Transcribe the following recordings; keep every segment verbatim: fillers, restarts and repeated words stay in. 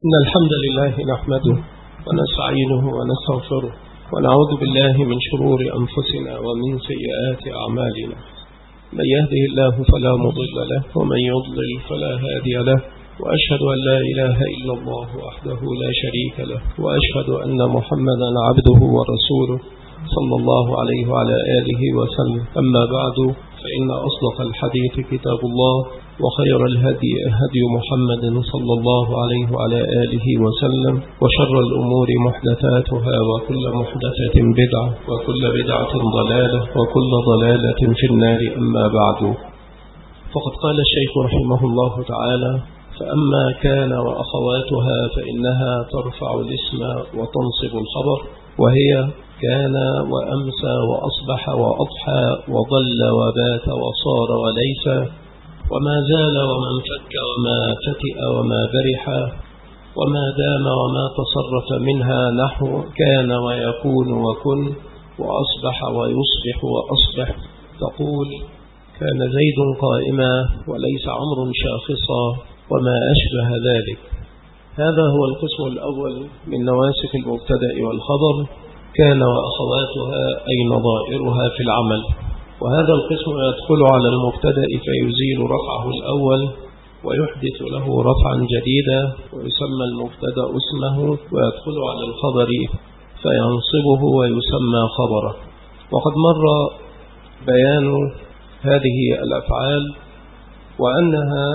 إن الحمد لله نحمده ونستعينه ونستغفره ونعوذ بالله من شرور أنفسنا ومن سيئات أعمالنا. من يهده الله فلا مضل له ومن يضلل فلا هادي له، وأشهد أن لا إله إلا الله وحده لا شريك له، وأشهد أن محمدا عبده ورسوله صلى الله عليه وعلى آله وسلم. أما بعد، فإن أصدق الحديث كتاب الله، وخير الهدي هدي محمد صلى الله عليه وعلى آله وسلم، وشر الأمور محدثاتها، وكل محدثة بدعة، وكل بدعة ضلالة، وكل ضلالة في النار. أما بعد، فقد قال الشيخ رحمه الله تعالى: فأما كان وأخواتها فإنها ترفع الاسم وتنصب الخبر، وهي كان وأمسى وأصبح وأضحى وظل وبات وصار وليس وما زال وما انفك وما فتئ وما برح وما دام وما تصرف منها، نحو كان ويكون وكن وأصبح ويصبح وأصبح. تقول: كان زيد قائما وليس عمرو شاخصا وما أشبه ذلك. هذا هو القسم الأول من نواسخ المبتدأ والخبر، كان وأخواتها أي نظائرها في العمل. وهذا القسم يدخل على المبتدأ فيزيل رفعه الأول ويحدث له رفعا جديدا، ويسمى المبتدأ اسمه، ويدخل على الخبر فينصبه ويسمى خبره. وقد مر بيان هذه الأفعال، وأنها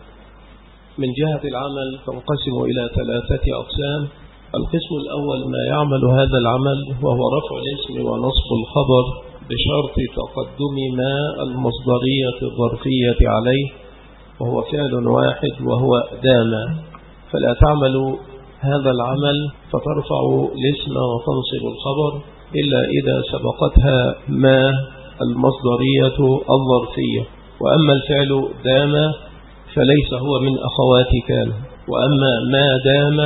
من جهة العمل تنقسم إلى ثلاثة أقسام. القسم الأول ما يعمل هذا العمل، وهو رفع الاسم ونصب الخبر بشرط تقدم ما المصدرية الظرفية عليه، وهو فعل واحد وهو دام، فلا تعمل هذا العمل فترفع الاسم وتنصب الخبر إلا إذا سبقتها ما المصدرية الظرفية. وأما الفعل دام فليس هو من أخوات كان، وأما ما دام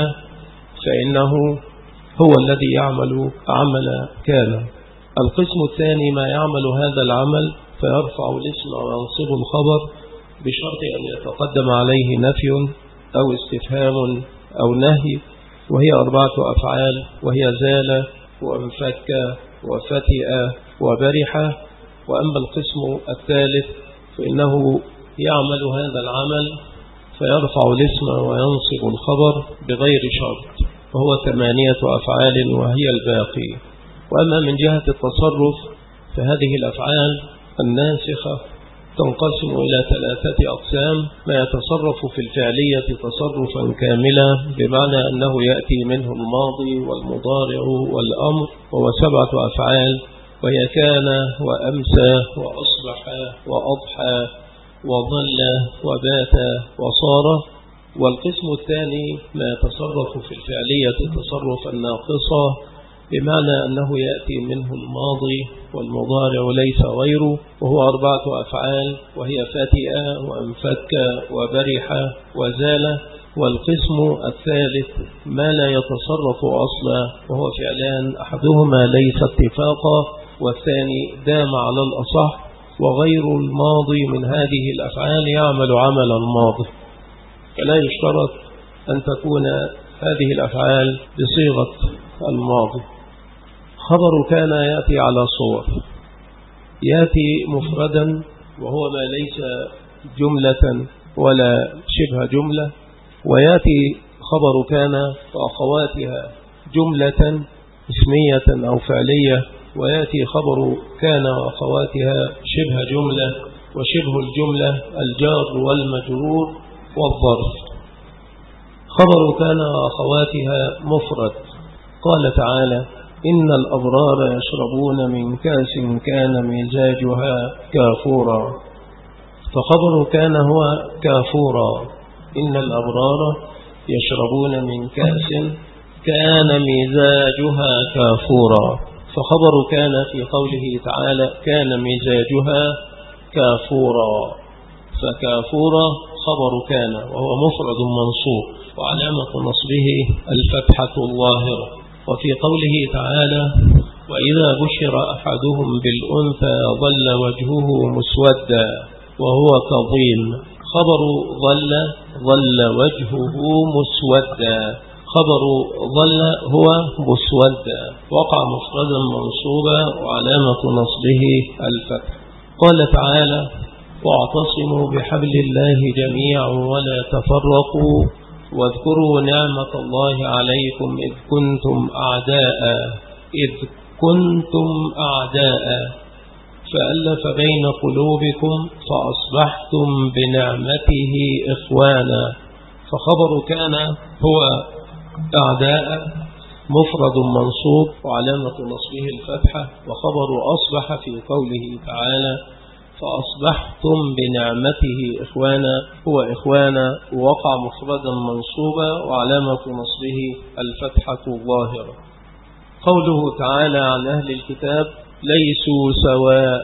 فإنه هو الذي يعمل عمل كان. القسم الثاني ما يعمل هذا العمل فيرفع الاسم وينصب الخبر بشرط أن يتقدم عليه نفي أو استفهام أو نهي، وهي أربعة أفعال، وهي زال وانفك وفتئ وبرح. وأما القسم الثالث فإنه يعمل هذا العمل فيرفع الاسم وينصب الخبر بغير شرط، وهو ثمانية أفعال وهي الباقي. وأما من جهة التصرف فهذه الأفعال الناسخة تنقسم إلى ثلاثة أقسام: ما يتصرف في الفعلية تصرفا كاملا، بمعنى أنه يأتي منه الماضي والمضارع والأمر، وهو سبعة أفعال، وهي كان وأمسى وأصبح وأضحى وظل وبات وصار. والقسم الثاني ما يتصرف في الفعلية تصرفا ناقصا، بمعنى أنه يأتي منه الماضي والمضارع ليس غيره، وهو أربعة أفعال، وهي فتئ وانفك وبرح وزال. والقسم الثالث ما لا يتصرف أصلا، وهو فعلان أحدهما ليس اتفاقا والثاني دام على الأصح، وغير الماضي من هذه الأفعال يعمل عمل الماضي، فلا يشترط أن تكون هذه الأفعال بصيغة الماضي. خبر كان يأتي على صور: يأتي مفردا وهو ما ليس جملة ولا شبه جملة، ويأتي خبر كان وأخواتها جملة اسمية أو فعلية، ويأتي خبر كان وأخواتها شبه جملة، وشبه الجملة الجار والمجرور والظرف. خبر كان وأخواتها مفرد، قال تعالى: إن الأبرار يشربون من كأس كان مزاجها كافورا. فخبر كان هو كافورا: إن الأبرار يشربون من كأس كان مزاجها كافورا. فخبر كان في قوله تعالى: كان مزاجها كافورا، فكافورا خبر كان وهو مفرد منصوب، وعلامة نصبه الفتحة الظاهرة. وفي قوله تعالى: وإذا بشر أحدهم بالأنثى ظل وجهه مسودا وهو كظيم، خبر ظل ظل وجهه مسودا. خبر ظل هو مسودا، وقع مفردا منصوبا وعلامة نصبه الفتح. قال تعالى: واعتصموا بحبل الله جميعا ولا تفرقوا واذكروا نعمة الله عليكم إذ كنتم أعداء إذ كنتم أعداء فألف بين قلوبكم فأصبحتم بنعمته إخوانا. فخبر كان هو أعداء مفرد منصوب وعلامة نصبه الفتحة، وخبر أصبح في قوله تعالى: فأصبحتم بنعمته إخوانا هو إخوانا، ووقع مفردا منصوبا وعلامة نصبه الفتحة الظاهرة. قوله تعالى عن أهل الكتاب: ليسوا سواء.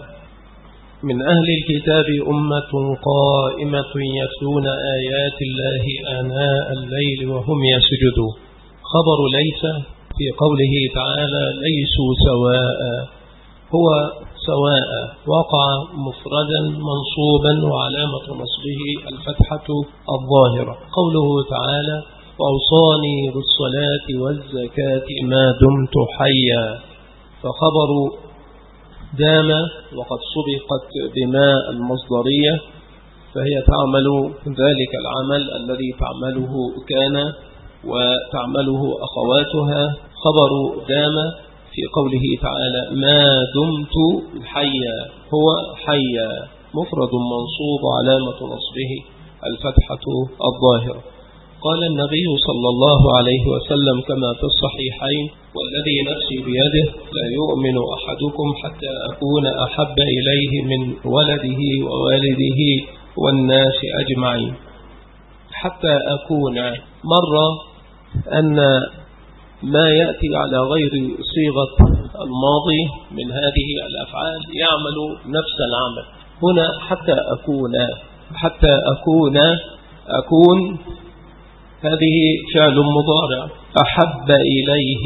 من أهل الكتاب أمة قائمة يتلون آيات الله آناء الليل وهم يسجدون. خبر ليس في قوله تعالى: ليسوا سواء هو سواء، وقع مفردا منصوبا وعلامة نصبه الفتحة الظاهرة. قوله تعالى: وأوصاني بالصلاة والزكاة ما دمت حيا. فخبر دام وقد سبقت بما المصدرية، فهي تعمل ذلك العمل الذي تعمله كان وتعمله أخواتها. خبر دام في قوله تعالى: ما دمت حيا هو حيا، مفرد منصوب علامة نصبه الفتحة الظاهرة. قال النبي صلى الله عليه وسلم كما في الصحيحين: والذي نفسي بيده لا يؤمن أحدكم حتى أكون أحب إليه من ولده ووالده والناس أجمعين. حتى أكون مرة أن ما يأتي على غير صيغة الماضي من هذه الأفعال يعمل نفس العمل. هنا حتى أكون حتى أكون أكون هذه فعل مضارع. أحب إليه،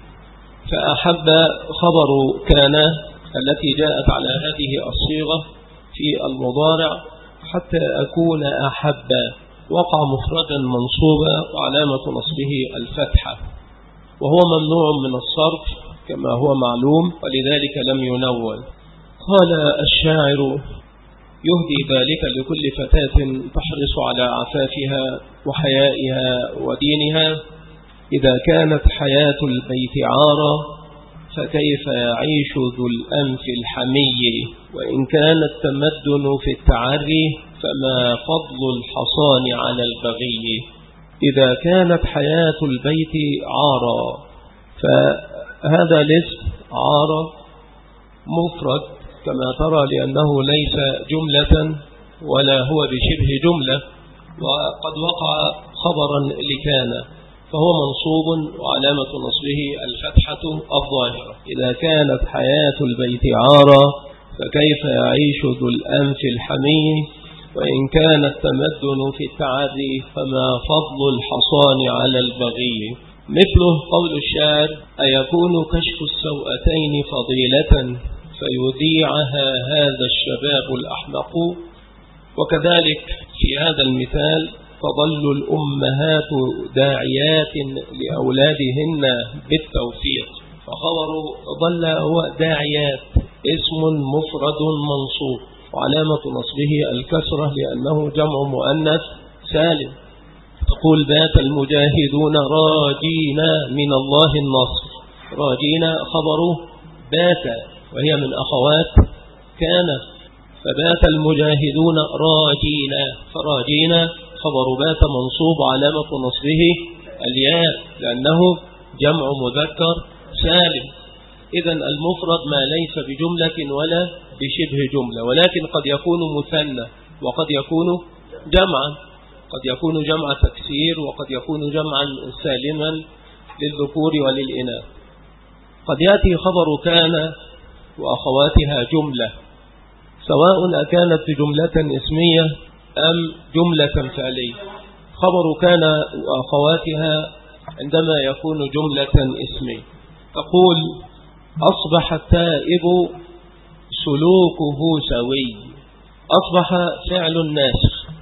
فأحب خبر كان التي جاءت على هذه الصيغة في المضارع. حتى أكون أحب وقع مفردا منصوبا وعلامة نصبه الفتحة، وهو ممنوع من الصرف كما هو معلوم، ولذلك لم ينون. قال الشاعر: يهدي ذلك لكل فتاة تحرص على عفافها وحيائها ودينها. إذا كانت حياة البيت عارا فكيف يعيش ذو الأنف الحمي، وإن كان التمدن في التعري فما فضل الحصان على البغي. إذا كانت حياة البيت عارا، فهذا الاسم عارا مفرد كما ترى، لأنه ليس جملة ولا هو بشبه جملة، وقد وقع خبرا لكان، فهو منصوب وعلامة نصبه الفتحة الظاهرة. إذا كانت حياة البيت عارا فكيف يعيش ذو الأنف الحمي، وإن كان التمدن في التعري فما فضل الحصان على البغي. مثله قول الشاعر: أيكون كشف السوءتين فضيلة فيذيعها هذا الشباب الأحمق. وكذلك في هذا المثال: تظل الأمهات داعيات لأولادهن بالتوفيق. فخبر ظل هو داعيات، اسم مفرد منصوب وعلامة نصبه الكسرة لأنه جمع مؤنث سالم. تقول: بات المجاهدون راجين من الله النصر. راجين خبره بات، وهي من أخوات كان، فبات المجاهدون راجين، فراجين خبر بات منصوب علامة نصبه الياء لأنه جمع مذكر سالم. إذن المفرد ما ليس بجملة ولا بشبه جملة، ولكن قد يكون مثنى وقد يكون جمعا، قد يكون جمع تكسير وقد يكون جمعا سالما للذكور وللإناث. قد يأتي خبر كان وأخواتها جملة، سواء أكانت جملة اسمية أم جملة فعلية. خبر كان وأخواتها عندما يكون جملة اسمية تقول: أصبح التائب سلوكه سوي. أصبح فعل ناسخ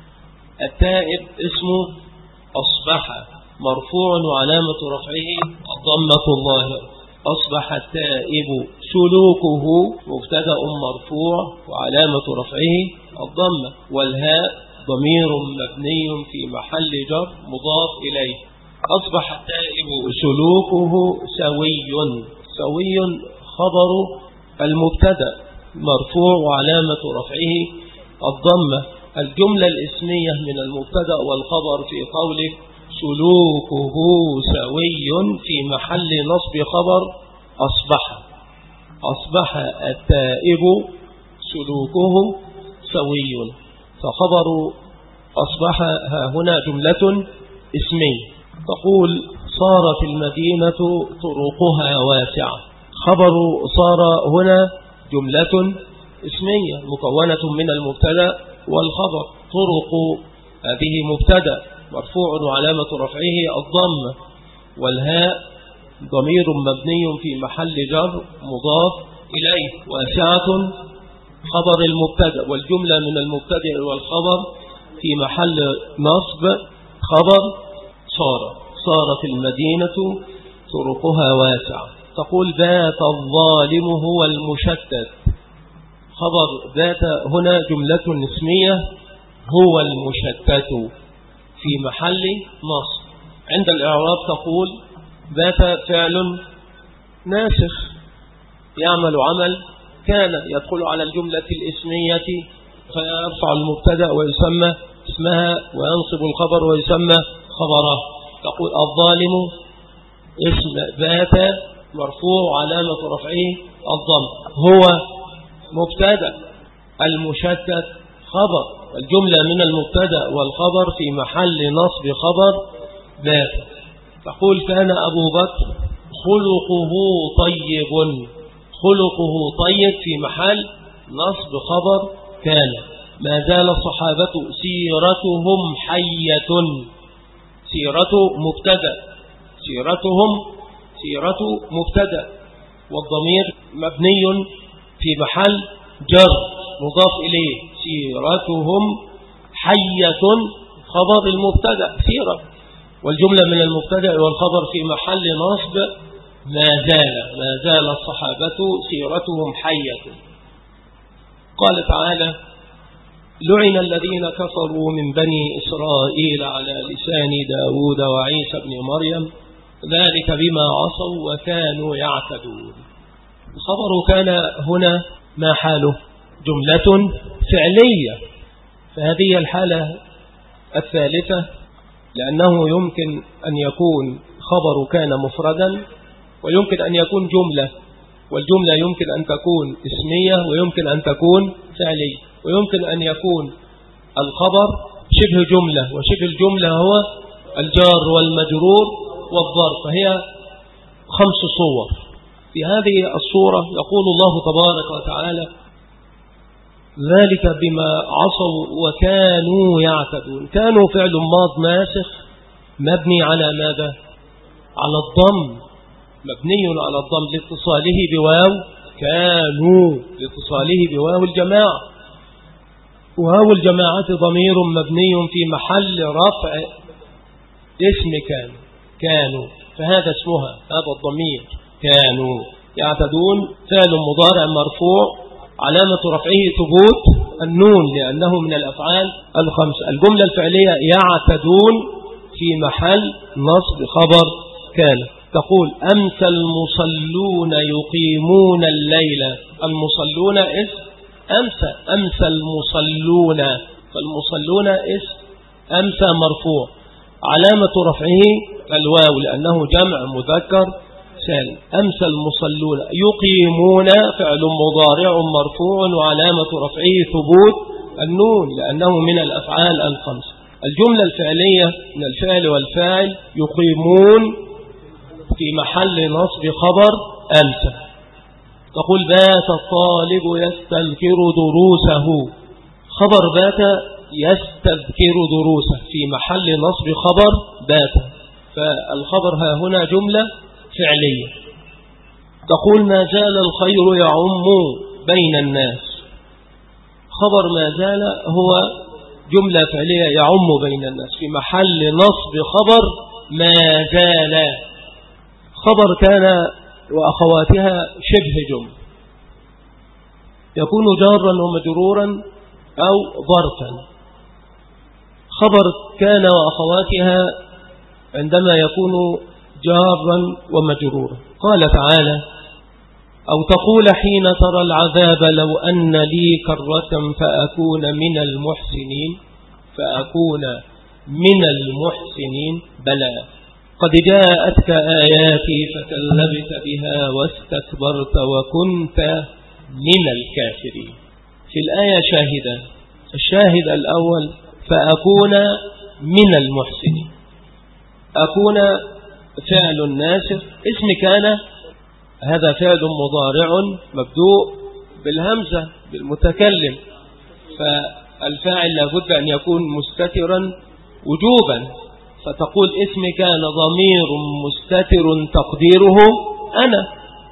التائب اسمه أصبح مرفوع وعلامة رفعه الضمة الظاهرة. أصبح التائب سلوكه مبتدأ مرفوع وعلامة رفعه الضمة، والهاء ضمير مبني في محل جر مضاف إليه. أصبح التائب سلوكه سوي. سوي خبر المبتدأ مرفوع وعلامة رفعه الضمة. الجملة الاسمية من المبتدأ والخبر في قوله سلوكه سوي في محل نصب خبر أصبح. أصبح التائب سلوكه سوي، فخبر أصبح ها هنا جملة اسمية. تقول صار في المدينة طرقها واسعة. خبر صار هنا جملة اسمية مكونة من المبتدأ والخبر. طرق هذه مبتدأ مرفوع وعلامة رفعه الضمة، والهاء ضمير مبني في محل جر مضاف إليه. واسعة خبر المبتدأ، والجملة من المبتدأ والخبر في محل نصب خبر صار. صار في المدينة طرقها واسعة. تقول بات الظالم هو المشتت. خبر بات هنا جملة اسمية هو المشتت في محل نصب. عند الإعراب تقول بات فعل ناسخ يعمل عمل كان يدخل على الجملة الاسمية فيرفع المبتدأ ويسمى اسمها وينصب الخبر ويسمى خبره. تقول الظالم اسم بات مرفوع علامة رفعه الضم، هو مبتدأ، المشتت خبر، الجملة من المبتدأ والخبر في محل نصب خبر بات. تقول كان أبو بكر خلقه طيب. خلقه طيب في محل نصب خبر كان. ما زال الصحابة سيرتهم حية. سيرة مبتدأ، سيرتهم سيرة مبتدأ، والضمير مبني في محل جر مضاف إليه. سيرتهم حية خبر المبتدأ سيرة، والجملة من المبتدأ والخبر في محل نصب ما زال. ما زال الصحابة سيرتهم حية. قال تعالى لعن الذين كفروا من بني إسرائيل على لسان داود وعيسى بن مريم ذلك بما عصوا وكانوا يعتدون. الخبر كان هنا ما حاله؟ جملة فعلية، فهذه الحالة الثالثة لأنه يمكن أن يكون خبر كان مفردا ويمكن أن يكون جملة، والجملة يمكن أن تكون اسمية ويمكن أن تكون فعلية، ويمكن أن يكون الخبر شبه جملة، وشبه الجملة هو الجار والمجرور والظرف، فهي خمس صور. في هذه الصورة يقول الله تبارك وتعالى ذلك بما عصوا وكانوا يعتدون. كانوا فعل ماض ناسخ مبني على ماذا؟ على الضم، مبني على الضم لاتصاله بواو كانوا، لاتصاله بواو الجماعة. وواو الجماعة ضمير مبني في محل رفع اسم كان كانوا، فهذا اسمها، هذا الضمير كانوا يعتدون فعل مضارع مرفوع علامة رفعه ثبوت النون لأنه من الأفعال الخمس. الجملة الفعلية يعتدون في محل نصب خبر كان. تقول أمسى المصلون يقيمون الليل. المصلون اسم أمسى، أمسى المصلون، فالمصلون اسم أمسى مرفوع علامة رفعه الواو لأنه جمع مذكر سالم. أمسى المصلون يقيمون فعل مضارع مرفوع وعلامة رفعه ثبوت النون لأنه من الأفعال الخمس. الجملة الفعلية من الفعل والفاعل يقيمون في محل نصب خبر أمسى. تقول بات الطالب يستذكر دروسه. خبر بات يستذكر دروسه في محل نصب خبر بات، فالخبر ها هنا جملة فعلية. تقول ما زال الخير يعم بين الناس. خبر ما زال هو جملة فعلية يعم بين الناس في محل نصب خبر ما زال. خبر كان وأخواتها شبه جملة يكون جارا ومجرورا أو ظرفا. خبر كان وأخواتها عندما يكون جارا ومجرورا قال تعالى: أو تقول حين ترى العذاب لو أن لي كرة فأكون من المحسنين فأكون من المحسنين بلى قد جاءتك آياتي فكذبت بها واستكبرت وكنت من الكافرين. في الآية شاهدا. الشاهد الأول فأكون من المحسنين. أكون فعل ناسخ. اسم كان هذا فعل مضارع مبدوء بالهمزة بالمتكلم، فالفاعل لابد أن يكون مستترا وجوبا، فتقول اسم كان ضمير مستتر تقديره أنا،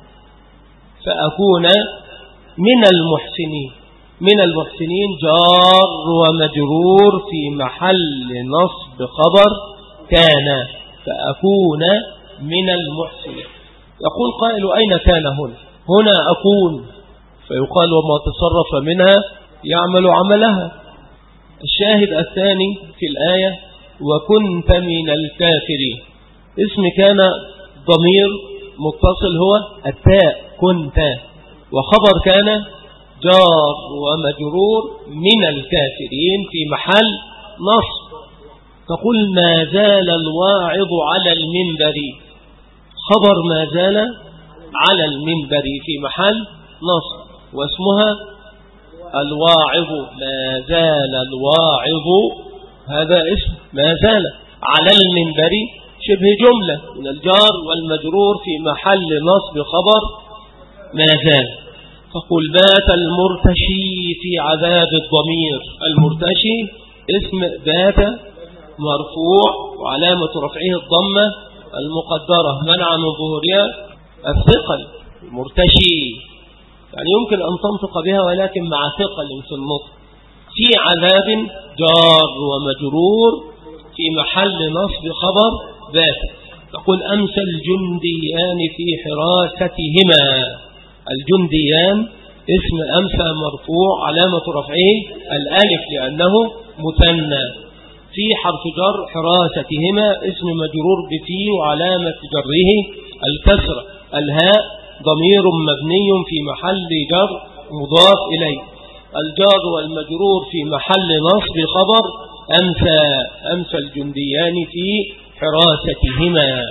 فأكون من المحسنين. من المحسنين جار ومجرور في محل نصب خبر كان، فأكون من المحسنين. يقول قائل: أين كان هنا؟ هنا أكون، فيقال: وما تصرف منها يعمل عملها. الشاهد الثاني في الآية: وكنت من الكافرين. اسم كان ضمير متصل هو التاء كنت، وخبر كان جار ومجرور من الكافرين في محل نصب. تقول: ما زال الواعظ على المنبر. خبر ما زال على المنبر في محل نصب، واسمها الواعظ. ما زال الواعظ، هذا اسم ما زال على المنبر شبه جملة من الجار والمجرور في محل نصب خبر ما زال. تقول: بات المرتشي في عذاب الضمير. المرتشي اسم بات مرفوع وعلامة رفعه الضمة المقدرة منع من ظهورها الثقل. المرتشي يعني يمكن أن تنطق بها ولكن مع ثقل في النطق. في عذاب جار ومجرور في محل نصب خبر ذات. تقول: أمسى الجنديان في حراستهما. الجنديان اسم أمسى مرفوع علامة رفعه الألف لأنه مثنى. في حرف جر حراستهما اسم مجرور بفي وعلامة جره الكسرة. الهاء ضمير مبني في محل جر مضاف إليه. الجار والمجرور في محل نصب خبر أمسى. أمسى الجنديان في حراستهما.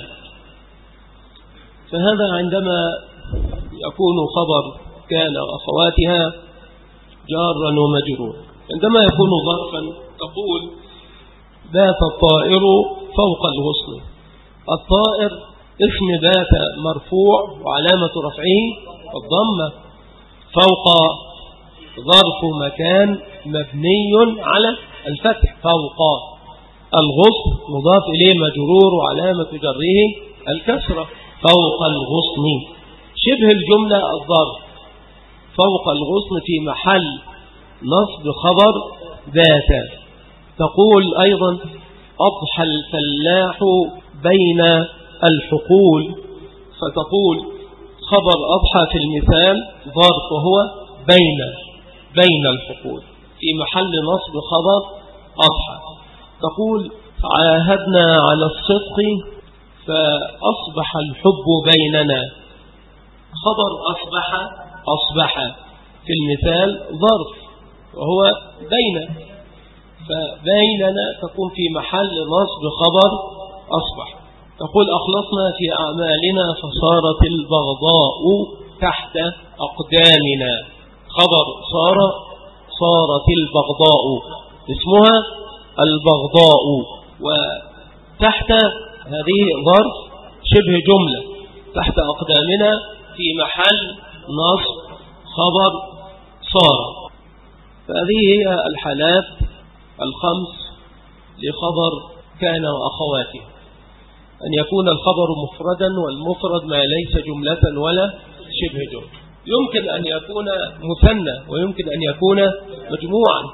فهذا عندما يكون خبر كان وأخواتها جارا ومجرور. عندما يكون ظرفا تقول: بات الطائر فوق الغصن. الطائر اسم بات مرفوع وعلامة رفعه الضمة. فوق ظرف مكان مبني على الفتح. فوق الغصن مضاف إليه مجرور وعلامة جره الكسرة. فوق الغصن شبه الجملة الظرف. فوق الغصن في محل نصب خبر ذات. تقول أيضا: أضحى الفلاح بين الحقول. فتقول خبر أضحى في المثال ظرف وهو بين بين الحقول في محل نصب خبر أضحى. تقول: عاهدنا على الصدق فأصبح الحب بيننا. خبر أصبح أصبح في المثال ظرف وهو بين، فبيننا تكون في محل نصب خبر أصبح. تقول: أخلصنا في أعمالنا فصارت البغضاء تحت أقدامنا. خبر صار صارت البغضاء اسمها البغضاء، وتحت هذه ظرف شبه جملة تحت أقدامنا في محل نصب خبر صار. فهذه هي الحالات الخمس لخبر كان وأخواته: أن يكون الخبر مفردا، والمفرد ما ليس جملة ولا شبه جملة. يمكن أن يكون مثنى ويمكن أن يكون مجموعا.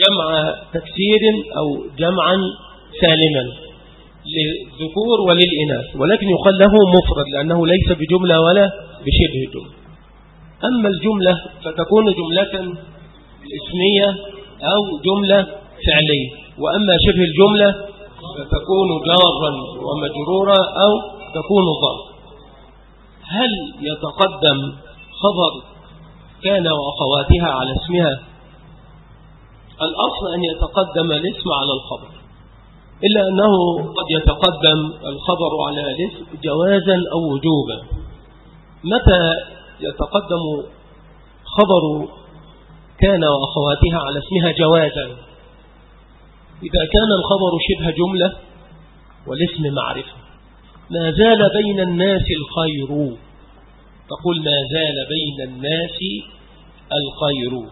جمع تكسير أو جمعا سالما للذكور وللإناث، ولكن يقال له مفرد لأنه ليس بجملة ولا بشبه جملة. أما الجملة فتكون جملة اسمية أو جملة فعلية، وأما شبه الجملة فتكون جارا ومجرورا أو تكون ظرف. هل يتقدم خبر كان وأخواتها على اسمها؟ الأصل أن يتقدم الاسم على الخبر، إلا أنه قد يتقدم الخبر على الاسم جوازا أو وجوبا. متى يتقدم خبر كان وأخواتها على اسمها جوازا؟ إذا كان الخبر شبه جملة والاسم معرفة. ما زال بين الناس الخير، تقول ما زال بين الناس الخير،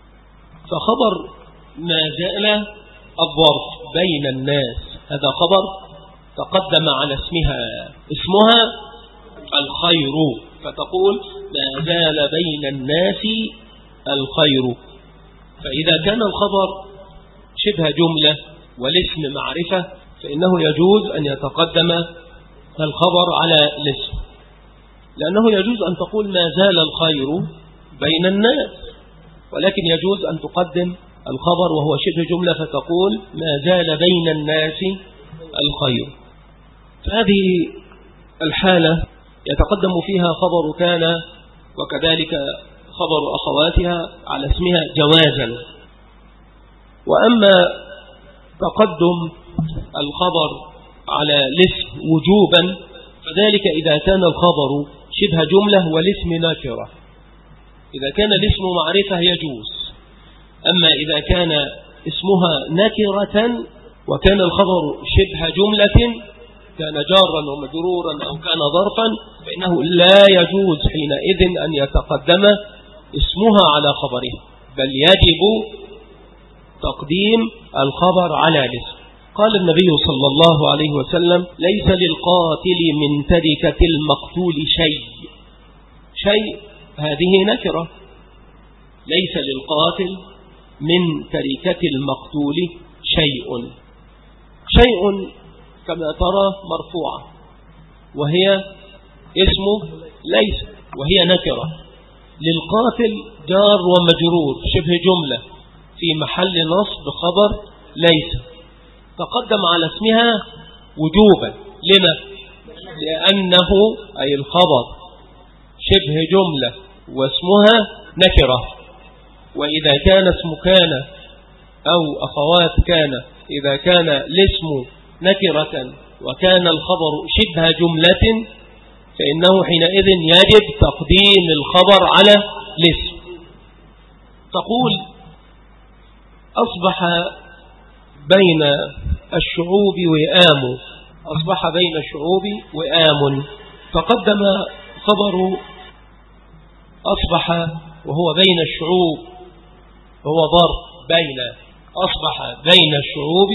فخبر ما زال الظرف بين الناس، هذا خبر تقدم على اسمها، اسمها الخير، فتقول ما زال بين الناس الخير. فإذا كان الخبر شبه جملة والاسم معرفة فإنه يجوز أن يتقدم الخبر على الاسم، لأنه يجوز أن تقول ما زال الخير بين الناس، ولكن يجوز أن تقدم الخبر وهو شبه جملة فتقول ما زال بين الناس الخير. فهذه الحالة يتقدم فيها خبر كان وكذلك خبر أخواتها على اسمها جوازا. وأما تقدم الخبر على الاسم وجوبا فذلك إذا كان الخبر شبه جملة والاسم نكرة. إذا كان الاسم معرفة يجوز، أما إذا كان اسمها نكرة وكان الخبر شبه جملة كان جارا ومجرورا أو كان ظرفا فإنه لا يجوز حينئذ أن يتقدم اسمها على خبره، بل يجب تقديم الخبر على الاسم. قال النبي صلى الله عليه وسلم ليس للقاتل من تركة المقتول شيء. شيء هذه نكرة، ليس للقاتل من تركة المقتول شيء. شيء كما ترى مرفوعة وهي اسمه ليس وهي نكرة. للقاتل جار ومجرور شبه جملة في محل نصب خبر ليس، تقدم على اسمها وجوبا. لما؟ لأنه أي الخبر شبه جملة واسمها نكرة، وإذا كان اسم كان أو أخوات كان إذا كان الاسم نكرة وكان الخبر شبه جملة فإنه حينئذ يجب تقديم الخبر على الاسم. تقول أصبح بين الشعوب وئام، أصبح بين الشعوب وئام، تقدم خبر أصبح وهو بين الشعوب وهو ظرف بين، أصبح بين الشعوب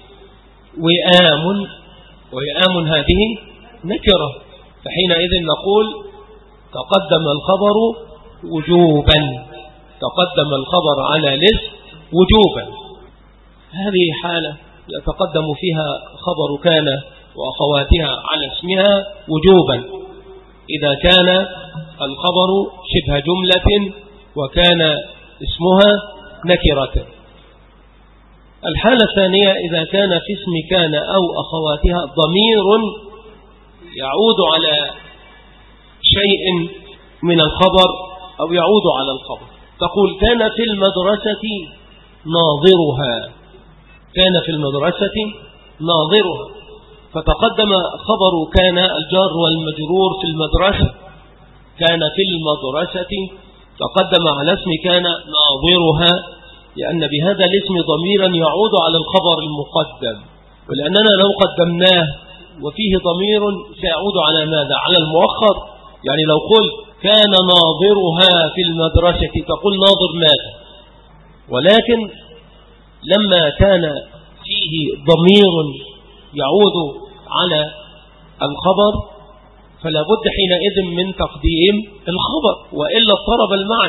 وئام، وئام هذه نكرة، فحينئذ نقول تقدم الخبر وجوبا، تقدم الخبر على الاسم وجوبا. هذه حالة يتقدم فيها خبر كان وأخواتها على اسمها وجوبا إذا كان الخبر شبه جملة وكان اسمها نكرة. الحالة الثانية إذا كان في اسم كان أو أخواتها ضمير يعود على شيء من الخبر أو يعود على الخبر. تقول كان في المدرسة ناظرها، كان في المدرسة ناظرها، فتقدم خبر كان الجار والمجرور في المدرسة، كان في المدرسة تقدم على اسم كان ناظرها، لأن بهذا الاسم ضميرا يعود على الخبر المقدم، ولأننا لو قدمناه وفيه ضمير سيعود على ماذا؟ على المؤخر. يعني لو قلت كان ناظرها في المدرسة تقول ناظر ماذا؟ ولكن لما كان فيه ضمير يعود على الخبر فلا بد حينئذ من تقديم الخبر، وإلا اضطرب المعنى.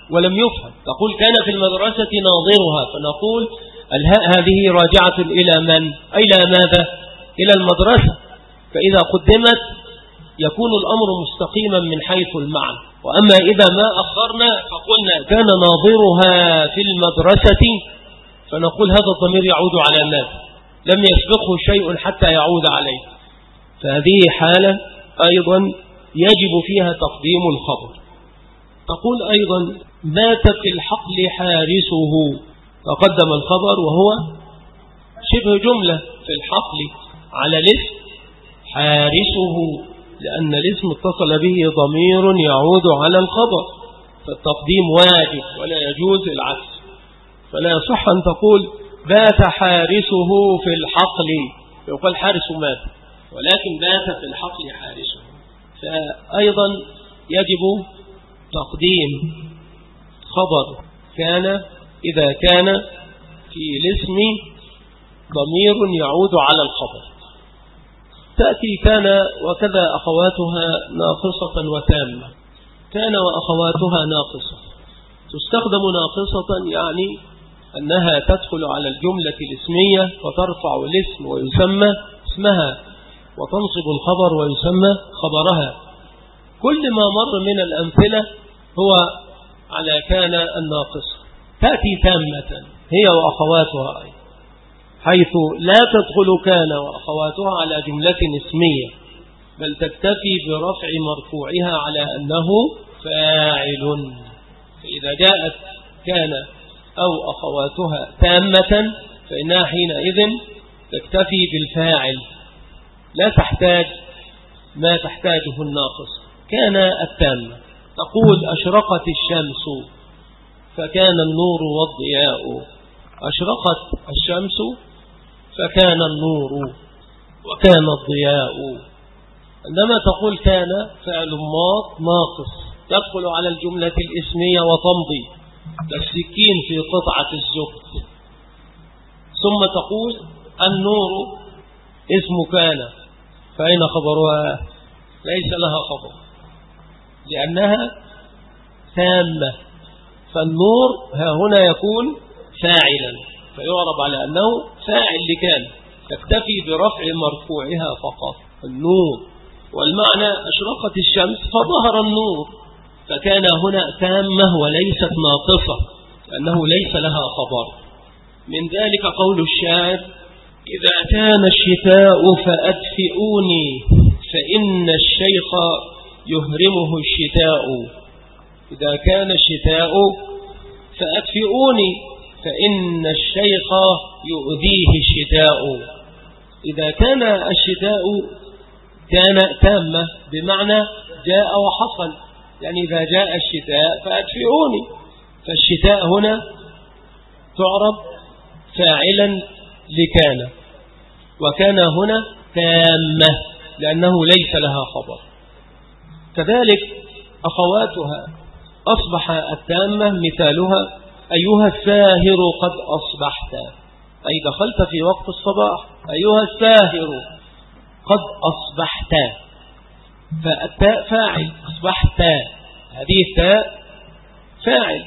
ولم يفهم. تقول كان في المدرسة ناظرها، فنقول الهاء هذه راجعة إلى من؟ إلى ماذا؟ إلى المدرسة. فإذا قدمت يكون الأمر مستقيما من حيث المعنى. وأما إذا ما أخرنا فقلنا كان ناظرها في المدرسة، فنقول هذا الضمير يعود على الناس، لم يسبقه شيء حتى يعود عليه. فهذه حالة أيضا يجب فيها تقديم الخبر. تقول أيضا مات في الحقل حارسه، تقدم الخبر وهو شبه جملة في الحقل على الاسم حارسه، لأن الاسم اتصل به ضمير يعود على الخبر، فالتقديم واجب ولا يجوز العكس. فلا يصح أن تقول بات حارسه في الحقل، يقول حارس مات، ولكن بات في الحقل حارسه. فأيضا يجب تقديم خبر كان إذا كان في الاسم ضمير يعود على الخبر. تأتي كان وكذا أخواتها ناقصة وتامة. كان وأخواتها ناقصة تستخدم ناقصة، يعني أنها تدخل على الجملة الاسمية وترفع الاسم ويسمى اسمها، وتنصب الخبر ويسمى خبرها. كل ما مر من الأمثلة هو على كان الناقصة. تأتي تامة هي وأخواتها أيضا، حيث لا تدخل كان وأخواتها على جملة اسمية، بل تكتفي برفع مرفوعها على أنه فاعل. فإذا جاءت كان أو أخواتها تامة فإنها حينئذ تكتفي بالفاعل، لا تحتاج ما تحتاجه الناقص. كان التامة تقول أشرقت الشمس فكان النور والضياء، أشرقت الشمس فكان النور وكان الضياء. عندما تقول كان فعل ماض ناقص تدخل على الجملة الاسمية وتمضي كالسكين في قطعة الزبد، ثم تقول النور اسم كان، فأين خبرها؟ ليس لها خبر لأنها تامة. فالنور ها هنا يكون فاعلا، فيعرب على أنه فاعل لكان، تكتفي برفع مرفوعها فقط النور. والمعنى أشرقت الشمس فظهر النور، فكان هنا تامة وليست ناقصة لأنه ليس لها خبر. من ذلك قول الشاعر إذا كان الشتاء فأدفئوني فإن الشيخ يهرمه الشتاء. إذا كان الشتاء فأدفئوني فإن الشيخ يؤذيه الشتاء. إذا كان الشتاء كان تامة بمعنى جاء وحصل، يعني إذا جاء الشتاء فأدفئوني، فالشتاء هنا تعرب فاعلا لكان، وكان هنا تامة لأنه ليس لها خبر. كذلك أخواتها أصبح التامة مثالها أيها الساهر قد أصبحت، أي دخلت في وقت الصباح، أيها الساهر قد أصبحت، فالتاء فاعل أصبحت، هذه التاء فاعل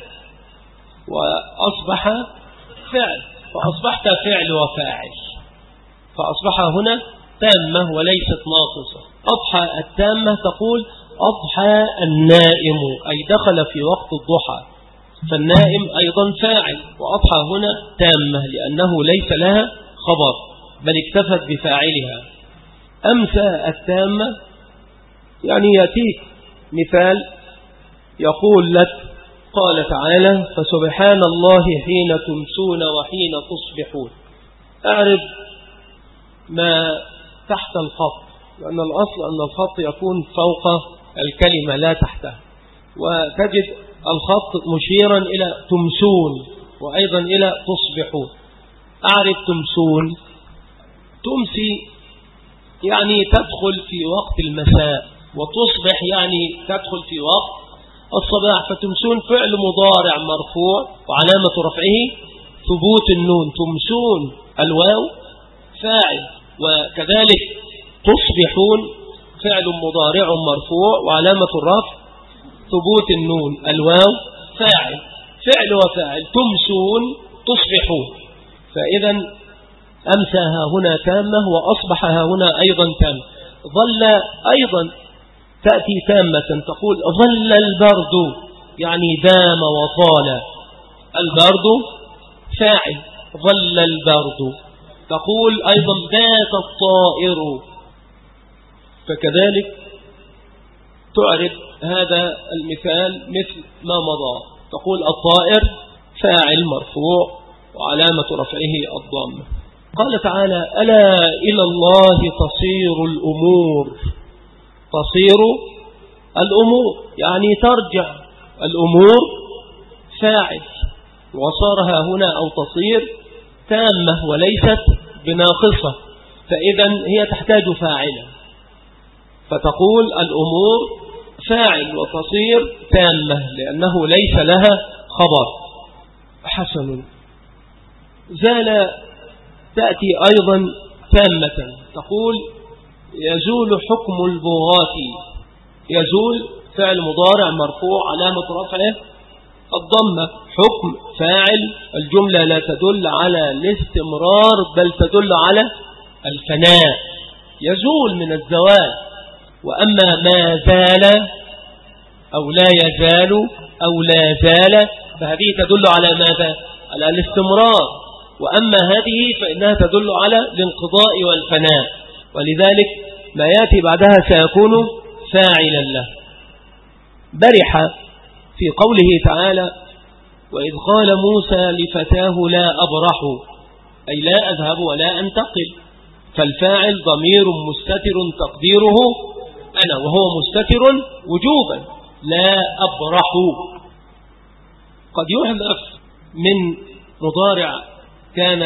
وأصبح فعل، فأصبحت فعل وفاعل، فأصبح هنا تامة وليست ناقصة. أضحى التامة تقول أضحى النائم، أي دخل في وقت الضحى، فالنائم أيضا فاعل، وأضحى هنا تامة لأنه ليس لها خبر بل اكتفت بفاعلها. أمسى التامة يعني يأتيك مثال يقول لك قال تعالى فسبحان الله حين تمسون وحين تصبحون. أعرف ما تحت الخط، لأن الأصل أن الخط يكون فوق الكلمة لا تحتها، وتجد الخط مشيرا إلى تمسون وأيضا إلى تصبحون. أعرف تمسون، تمسي يعني تدخل في وقت المساء، وتصبح يعني تدخل في وقت الصباح. فتمسون فعل مضارع مرفوع وعلامة رفعه ثبوت النون، تمسون الواو فاعل، وكذلك تصبحون فعل مضارع مرفوع وعلامة الرفع ثبوت النون الواو فاعل، فعل وفاعل، تمسون تصبحون، فإذا أمسى ها هنا تامة وأصبح ها هنا أيضا تامة. ظل أيضا تأتي تامة، تقول ظل البرد، يعني دام وطال. البرد فاعل، ظل البرد. تقول أيضا بات الطائر، فكذلك تعرف هذا المثال مثل ما مضى. تقول الطائر فاعل مرفوع وعلامة رفعه الضمة. قال تعالى ألا إلى الله تصير الأمور، تصير الأمور يعني ترجع الأمور، فاعل، وصارها هنا أو تصير تامة وليست بناقصة، فإذا هي تحتاج فاعلا، فتقول الأمور فاعل وتصير تامة لأنه ليس لها خبر. حسن. زال تأتي أيضا تامة، تقول يزول حكم البغاة. يزول فعل مضارع مرفوع علامة رفعه الضمة، حكم فاعل، الجملة لا تدل على الاستمرار بل تدل على الفناء، يزول من الزوال. وأما ما زال أو لا يزال أو لا زال فهذه تدل على ماذا؟ على الاستمرار، وأما هذه فإنها تدل على الانقضاء والفناء، ولذلك ما يأتي بعدها سيكون فاعلا له. برح في قوله تعالى وإذ قال موسى لفتاه لا أبرح، أي لا أذهب ولا أنتقل، فالفاعل ضمير مستتر تقديره أنا، وهو مستتر وجوبا، لا أبرح. قد يحذف من مضارع كان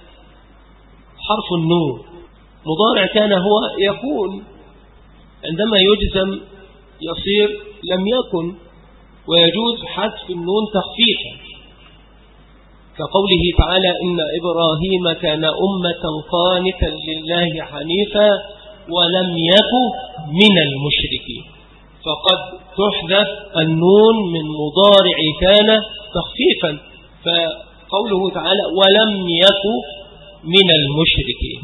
حرف النون، مضارع كان هو يكون، عندما يجزم يصير لم يكن، ويجوز حذف النون تخفيفا، كقوله تعالى إن إبراهيم كان أمة قانتا لله حنيفا ولم يكن من المشركين، فقد تحذف النون من مضارع كان تخفيفا، فقوله تعالى ولم يكن من المشركين.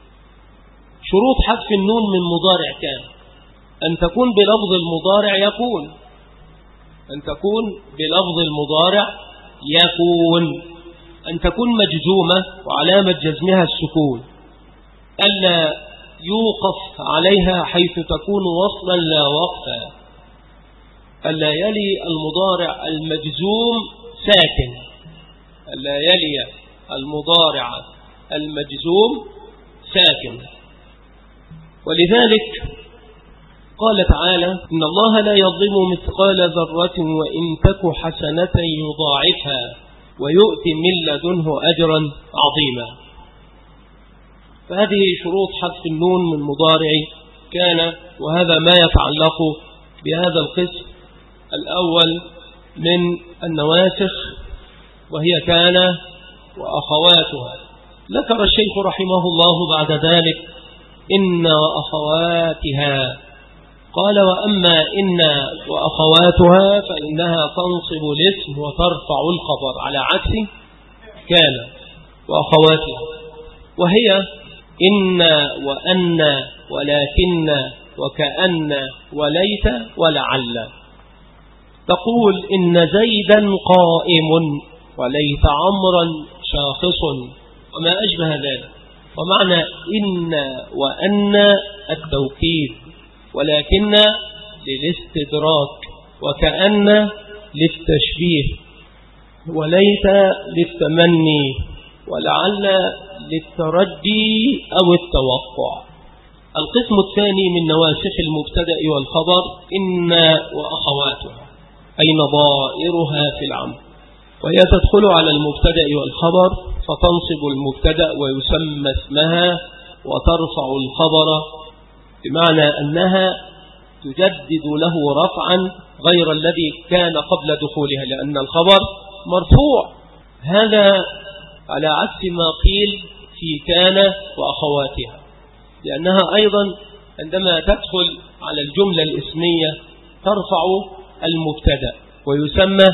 شروط حذف النون من مضارع كان أن تكون بلفظ المضارع يكون، أن تكون بلفظ المضارع يكون، أن تكون مجزومة وعلامة جزمها السكون، ألا يوقف عليها حيث تكون وصلا لا وقفا، ألا يلي المضارع المجزوم ساكن، ألا يلي المضارع المجزوم ساكن. ولذلك قال تعالى إن الله لا يظلم مثقال ذرة وإن تك حسنة يضاعفها ويؤتي من لدنه أجرا عظيما. فهذه شروط حذف النون من مضارع كان، وهذا ما يتعلق بهذا القسم الأول من النواسخ، وهي كان وأخواتها. ذكر الشيخ رحمه الله بعد ذلك إن وأخواتها، قال وأما إن وأخواتها فإنها تنصب الاسم وترفع الخبر على عكس كان وأخواتها، وهي إن وأن ولكن وكأن وليت ولعل. تقول إن زيدا قائم وليت عمرا شاخص وما أشبه ذلك. ومعنى إن وأن التوكيد، ولكن للاستدراك، وكأن للتشبيه، وليت للتمني، ولعل للتردي أو التوقع. القسم الثاني من نواسخ المبتدأ والخبر إن وأخواتها، أي نظائرها في العمل، وهي تدخل على المبتدأ والخبر فتنصب المبتدأ ويسمى اسمها وترفع الخبر، بمعنى أنها تجدد له رفعا غير الذي كان قبل دخولها، لأن الخبر مرفوع. هذا على عكس ما قيل في كان وأخواتها، لأنها أيضا عندما تدخل على الجملة الإسمية ترفع المبتدأ ويسمى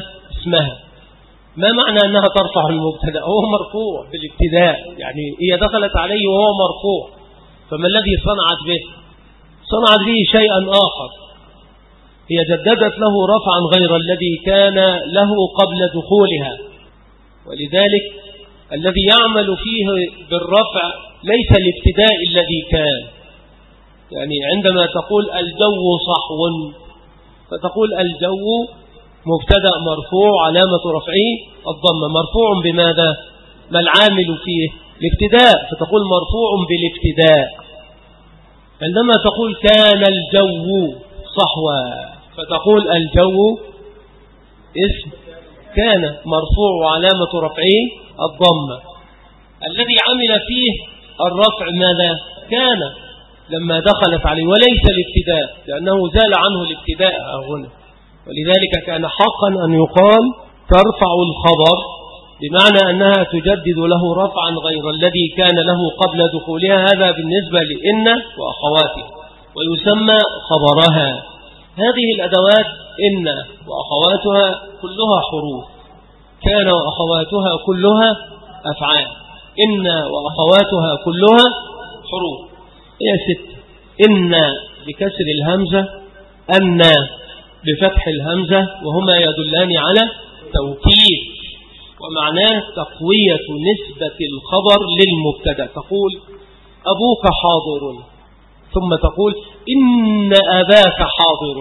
اسمها. ما معنى أنها ترفع المبتدأ؟ هو مرفوع بالابتداء، يعني هي دخلت عليه وهو مرفوع، فما الذي صنعت به؟ صنعت به شيئا آخر، هي جددت له رفعا غير الذي كان له قبل دخولها. ولذلك الذي يعمل فيه بالرفع ليس الابتداء الذي كان، يعني عندما تقول الجو صحو فتقول الجو مبتدأ مرفوع علامة رفعه الضمة، مرفوع بماذا؟ ما العامل فيه؟ الابتداء، فتقول مرفوع بالابتداء. عندما تقول كان الجو صحوا فتقول الجو اسم كان مرفوع علامة رفعه الضمة. الذي عمل فيه الرفع ماذا؟ كان لما دخلت عليه، وليس الابتداء، لأنه زال عنه الابتداء هنا. ولذلك كان حقا أن يقال ترفع الخبر، بمعنى أنها تجدد له رفعا غير الذي كان له قبل دخولها. هذا بالنسبة لإن وأخواتها، ويسمى خبرها. هذه الأدوات إن وأخواتها كلها حروف، كان وأخواتها كلها أفعال، إن وأخواتها كلها حروف. هي ست: إن بكسر الهمزة، أن بفتح الهمزة، وهما يدلان على توكيد، ومعناه تقوية نسبة الخبر للمبتدأ. تقول أبوك حاضر، ثم تقول إن أباك حاضر،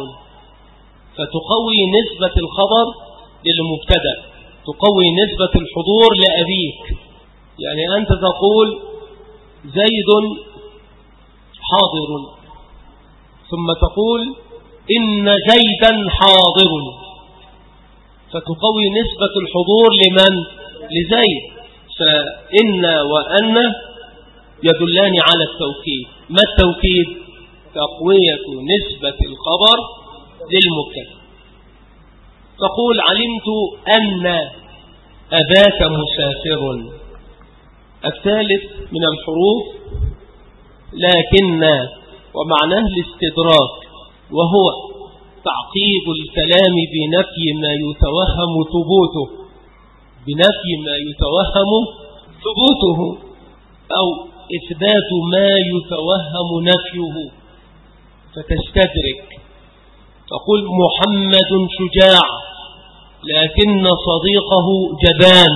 فتقوي نسبة الخبر للمبتدأ، تقوي نسبة الحضور لأبيك. يعني أنت تقول زيد حاضر، ثم تقول إن زيدا حاضر، فتقوي نسبة الحضور لمن؟ لزيد. فإن وأن يدلان على التوكيد. ما التوكيد؟ تقوية نسبة الخبر للمبتدأ. تقول علمت أن أباك مسافر. الثالث من الحروف لكن، ومعناه الاستدراك، وهو تعقيب الكلام بنفي ما يتوهم ثبوته، بنفي ما يتوهم ثبوته، أو إثبات ما يتوهم نفيه، فتستدرك. تقول محمد شجاع لكن صديقه جبان.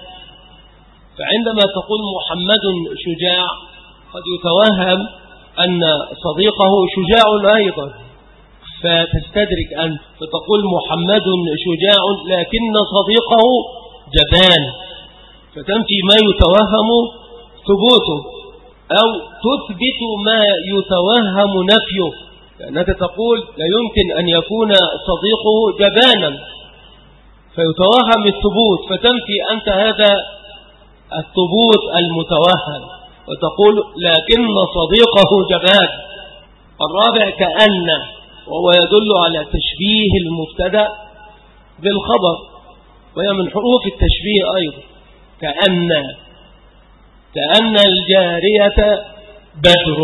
فعندما تقول محمد شجاع قد يتوهم أن صديقه شجاع أيضا، فتستدرك أنت فتقول محمد شجاع لكن صديقه جبان، فتنفي ما يتوهم ثبوته، أو تثبت ما يتوهم نفيه، لأنك تقول لا يمكن أن يكون صديقه جبانا فيتوهم الثبوت، فتنفي أنت هذا الثبوت المتوهم وتقول لكن صديقه جبان. الرابع كأن، وهو يدل على تشبيه المبتدأ بالخبر، وهي من حروف التشبيه أيضا. كأن، كأن الجارية بدر.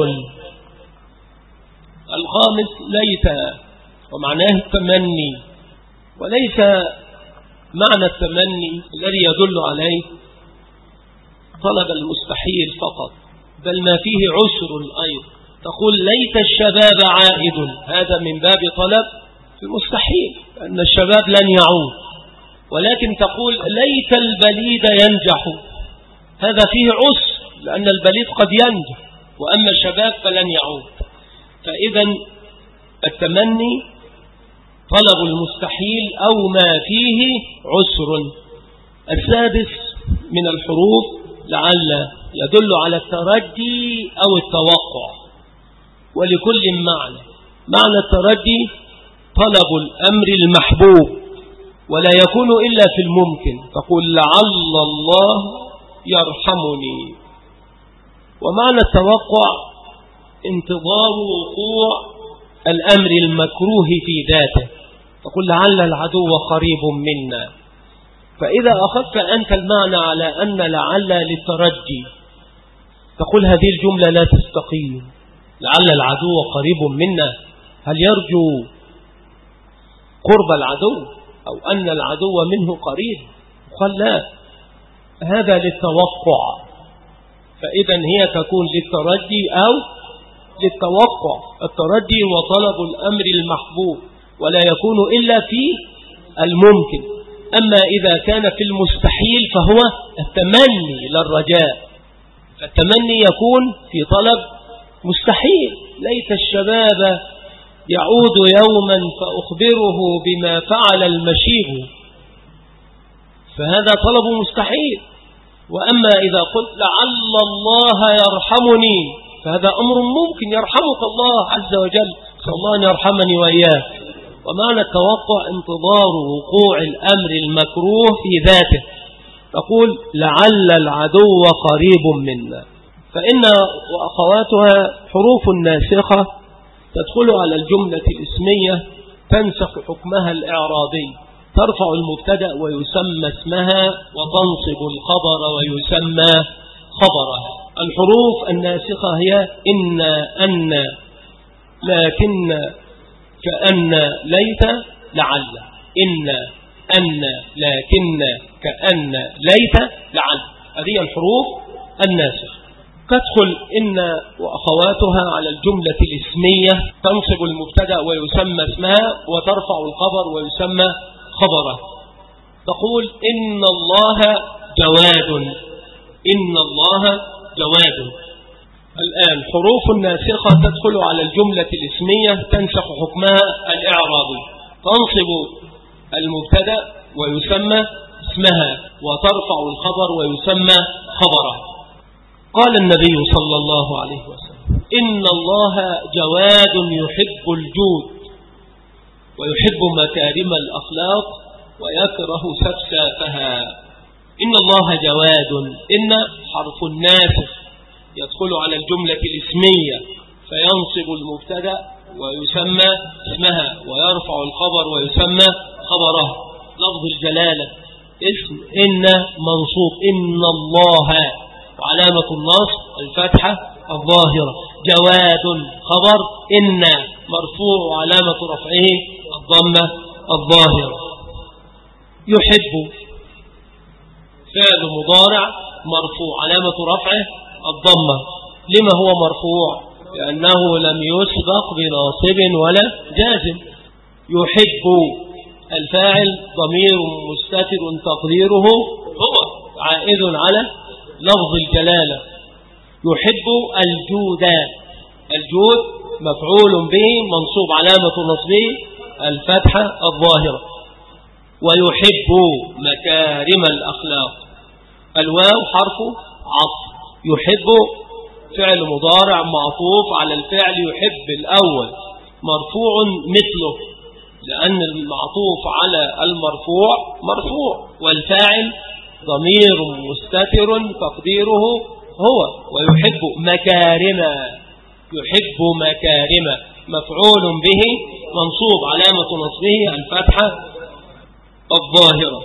الخامس ليت، ومعناه التمني، وليس معنى التمني الذي يدل عليه طلب المستحيل فقط، بل ما فيه عسر أيضا. تقول ليت الشباب عائد، هذا من باب طلب المستحيل، أن الشباب لن يعود. ولكن تقول ليت البليد ينجح، هذا فيه عسر، لأن البليد قد ينجح، وأما الشباب فلن يعود. فإذا التمني طلب المستحيل أو ما فيه عسر. السادس من الحروف لعل يدل على الترجي أو التوقع، ولكل معنى. معنى الترجي طلب الأمر المحبوب، ولا يكون إلا في الممكن، تقول لعل الله يرحمني. ومعنى التوقع انتظار وقوع الأمر المكروه في ذاته، تقول لعل العدو قريب منا. فإذا أخذت أنت المعنى على أن لعل للترجي، تقول هذه الجملة لا تستقيم. لعل العدو قريب منا، هل يرجو قرب العدو؟ أو أن العدو منه قريب. قال لا، هذا للتوقع، فإذا هي تكون للترجي أو للتوقع. الترجي هو طلب الأمر المحبوب ولا يكون إلا في الممكن، أما إذا كان في المستحيل فهو التمني للرجاء، فالتمني يكون في طلب مستحيل. ليت الشباب يعود يوما فأخبره بما فعل المشيب، فهذا طلب مستحيل. وأما إذا قلت لعل الله يرحمني فهذا أمر ممكن، يرحمك الله عز وجل، صلى الله أن يرحمني وإياك. ومعنى التوقع انتظار وقوع الأمر المكروه في ذاته. تقول لعل العدو قريب منا، فإن وأخواتها حروف ناسخة تدخل على الجملة الاسمية تنسخ حكمها الإعرابي، ترفع المبتدأ ويسمى اسمها، وتنصب الخبر ويسمى خبرها. الحروف الناسخة هي إن، أن، لكن، كأن، ليت، لعل. إن، أن، لكن، كأن، ليت، لعل، هذه الحروف الناسخة. تدخل إن وأخواتها على الجملة الاسمية تنصب المبتدأ ويسمى اسمها، وترفع الخبر ويسمى خبره. تقول إن الله جواد، إن الله جواد. الآن حروف الناسخة تدخل على الجملة الاسمية تنسخ حكمها الإعرابي، تنصب المبتدأ ويسمى اسمها، وترفع الخبر ويسمى خبره. قال النبي صلى الله عليه وسلم إن الله جواد يحب الجود ويحب مكارم الأخلاق ويكره سفسافها. إن الله جواد، إن حرف الناسخ يدخل على الجملة الاسمية فينصب المبتدأ ويسمى اسمها، ويرفع الخبر ويسمى خبره. لفظ الجلالة اسم إن منصوب إن الله، وعلامة النصب الفتحة الظاهرة. جواد خبر إن مرفوع، وعلامة رفعه الضمة الظاهرة. يحب فعل مضارع مرفوع، علامة رفعه الضمة. لما هو مرفوع؟ لأنه لم يسبق بناصب ولا جازم. يحب الفاعل ضمير مستتر تقديره هو، عائد على لفظ الجلالة. يحب الجود، الجود مفعول به منصوب، علامة نصبه الفتحة الظاهرة. ويحب مكارم الأخلاق، الواو حرف عطف. يحب فعل مضارع معطوف على الفعل يحب الأول مرفوع مثله، لأن المعطوف على المرفوع مرفوع، والفاعل ضمير مستتر تقديره هو. ويحب مكارم، يحب مكارم مفعول به منصوب، علامة نصبه الفتحة الظاهرة.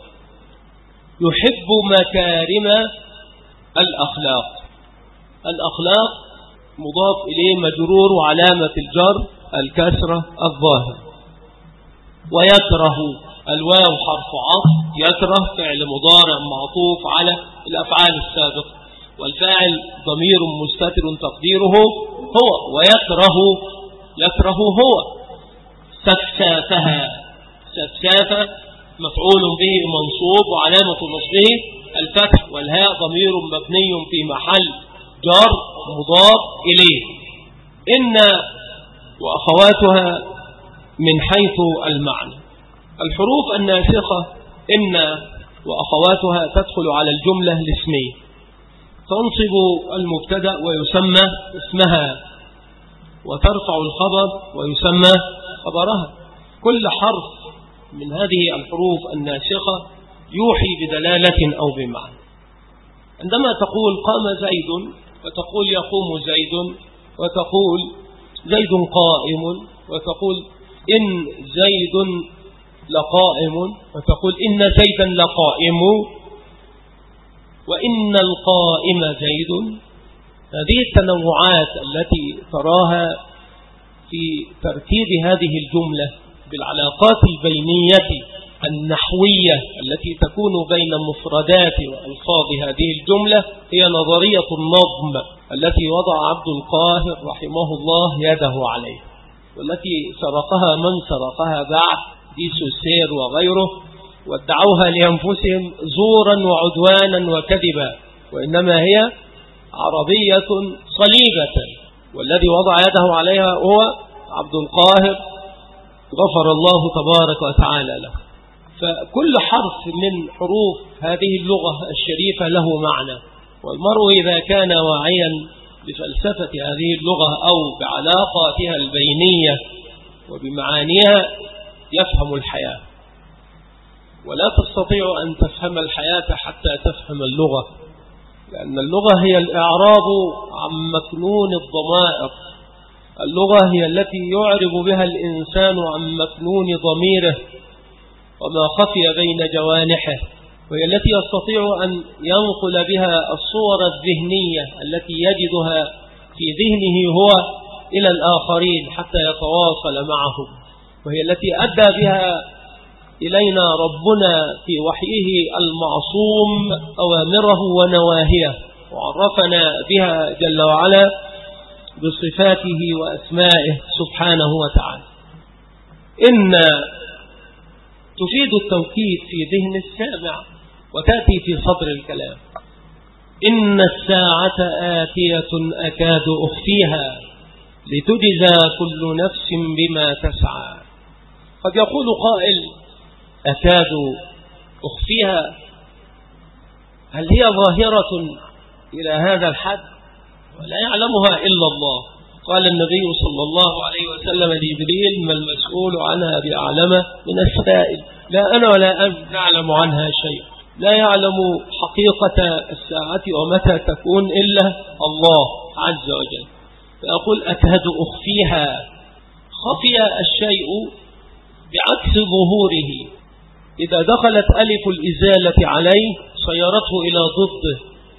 يحب مكارم الأخلاق، الأخلاق مضاف إليه مجرور، وعلامة الجر الكسرة الظاهرة. ويكره الواو حرف عطف، يكره فعل مضارع معطوف على الأفعال السابقة، والفاعل ضمير مستتر تقديره هو. ويكره يكره هو. سفسافها، سفسافة مفعول به منصوب، وعلامة نصبه الفتح، والهاء ضمير مبني في محل جر مضاف إليه. إن وأخواتها من حيث المعنى. الحروف الناسخة إن وأخواتها تدخل على الجملة الاسمية، تنصب المبتدأ ويسمى اسمها، وترفع الخبر ويسمى خبرها. كل حرف من هذه الحروف الناسخة يوحي بدلالة أو بمعنى. عندما تقول قام زيد، وتقول يقوم زيد، وتقول زيد قائم، وتقول إن زيد لقائم، وتقول إن زيدا لقائم، وإن القائم زيد. هذه التنوعات التي تراها في ترتيب هذه الجملة بالعلاقات البينية النحوية التي تكون بين مفردات وألفاظ هذه الجملة هي نظرية النظم التي وضع عبد القاهر رحمه الله يده عليه، والتي سرقها من سرقها بعد دي سوسير وغيره، وادعوها لأنفسهم زورا وعدوانا وكذبا، وإنما هي عربية صليبة، والذي وضع يده عليها هو عبد القاهر غفر الله تبارك وتعالى له. فكل حرف من حروف هذه اللغة الشريفة له معنى، والمرء إذا كان واعيا بفلسفة هذه اللغة أو بعلاقاتها البينية وبمعانيها يفهم الحياة، ولا تستطيع أن تفهم الحياة حتى تفهم اللغة، لأن اللغة هي الإعراب عن مكنون الضمائر، اللغة هي التي يعرب بها الإنسان عن مكنون ضميره وما خفي بين جوانحه، وهي التي يستطيع أن ينقل بها الصور الذهنية التي يجدها في ذهنه هو إلى الآخرين حتى يتواصل معهم، وهي التي أدى بها إلينا ربنا في وحيه المعصوم أوامره ونواهيه، وعرفنا بها جل وعلا بصفاته وأسمائه سبحانه وتعالى. إن تفيد التوكيد في ذهن السامع وتأتي في صدر الكلام. إن الساعة آتية أكاد أخفيها لتجزى كل نفس بما تسعى. قد يقول قائل أكاد أخفيها، هل هي ظاهرة إلى هذا الحد؟ ولا يعلمها إلا الله. قال النبي صلى الله عليه وسلم لجبريل ما المسؤول عنها بأعلم من السائل. لا أنا ولا أنت نعلم عنها شيء، لا يعلم حقيقة الساعة ومتى تكون إلا الله عز وجل. فأقول أكاد أخفيها، خفي الشيء بعكس ظهوره، إذا دخلت ألف الإزالة عليه صيرته إلى ضده،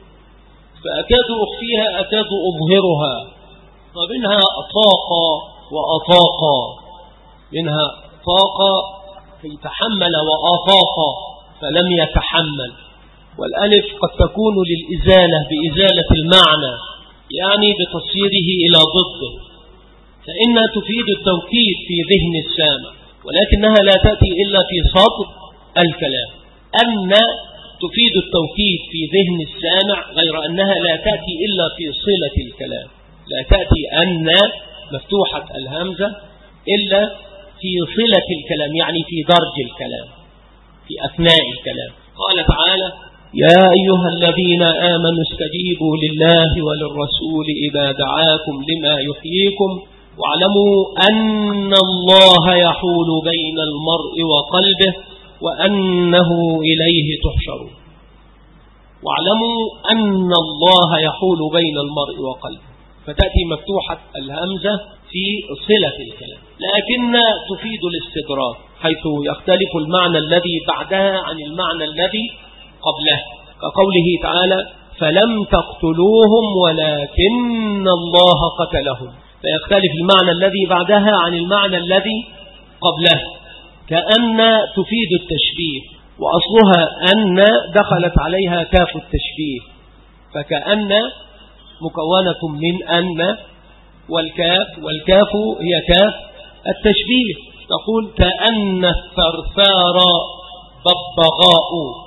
فأكاد أخفيها أكاد أظهرها. ومنها طاقة وأطاقة، منها طاقة فيتحمل وأطاق فلم يتحمل، والألف قد تكون للإزالة بإزالة المعنى، يعني بتصيره إلى ضده، فإنها تفيد التوكيد في ذهن السامع، ولكنها لا تأتي إلا في صدر الكلام. أن تفيد التوكيد في ذهن السامع غير أنها لا تأتي إلا في صلة الكلام، لا تأتي أن مفتوحة الهمزة إلا في صلة الكلام، يعني في درج الكلام، في أثناء الكلام. قال تعالى يا أيها الذين آمنوا استجيبوا لله وللرسول إذا دعاكم لما يحييكم واعلموا أن الله يحول بين المرء وقلبه وأنه إليه تحشرون. واعلموا أن الله يحول بين المرء وقلبه، فتأتي مفتوحة الهمزة في صلة الكلام، لكن تفيد الاستدراك حيث يختلف المعنى الذي بعدها عن المعنى الذي قبله، كقوله تعالى فلم تقتلوهم ولكن الله قتلهم، فيختلف المعنى الذي بعدها عن المعنى الذي قبله. كأن تفيد التشبيه، وأصلها أن دخلت عليها كاف التشبيه، فكأن مكونة من أن والكاف، والكاف هي كاف التشبيه. تقول كأن الثرثار ببغاء،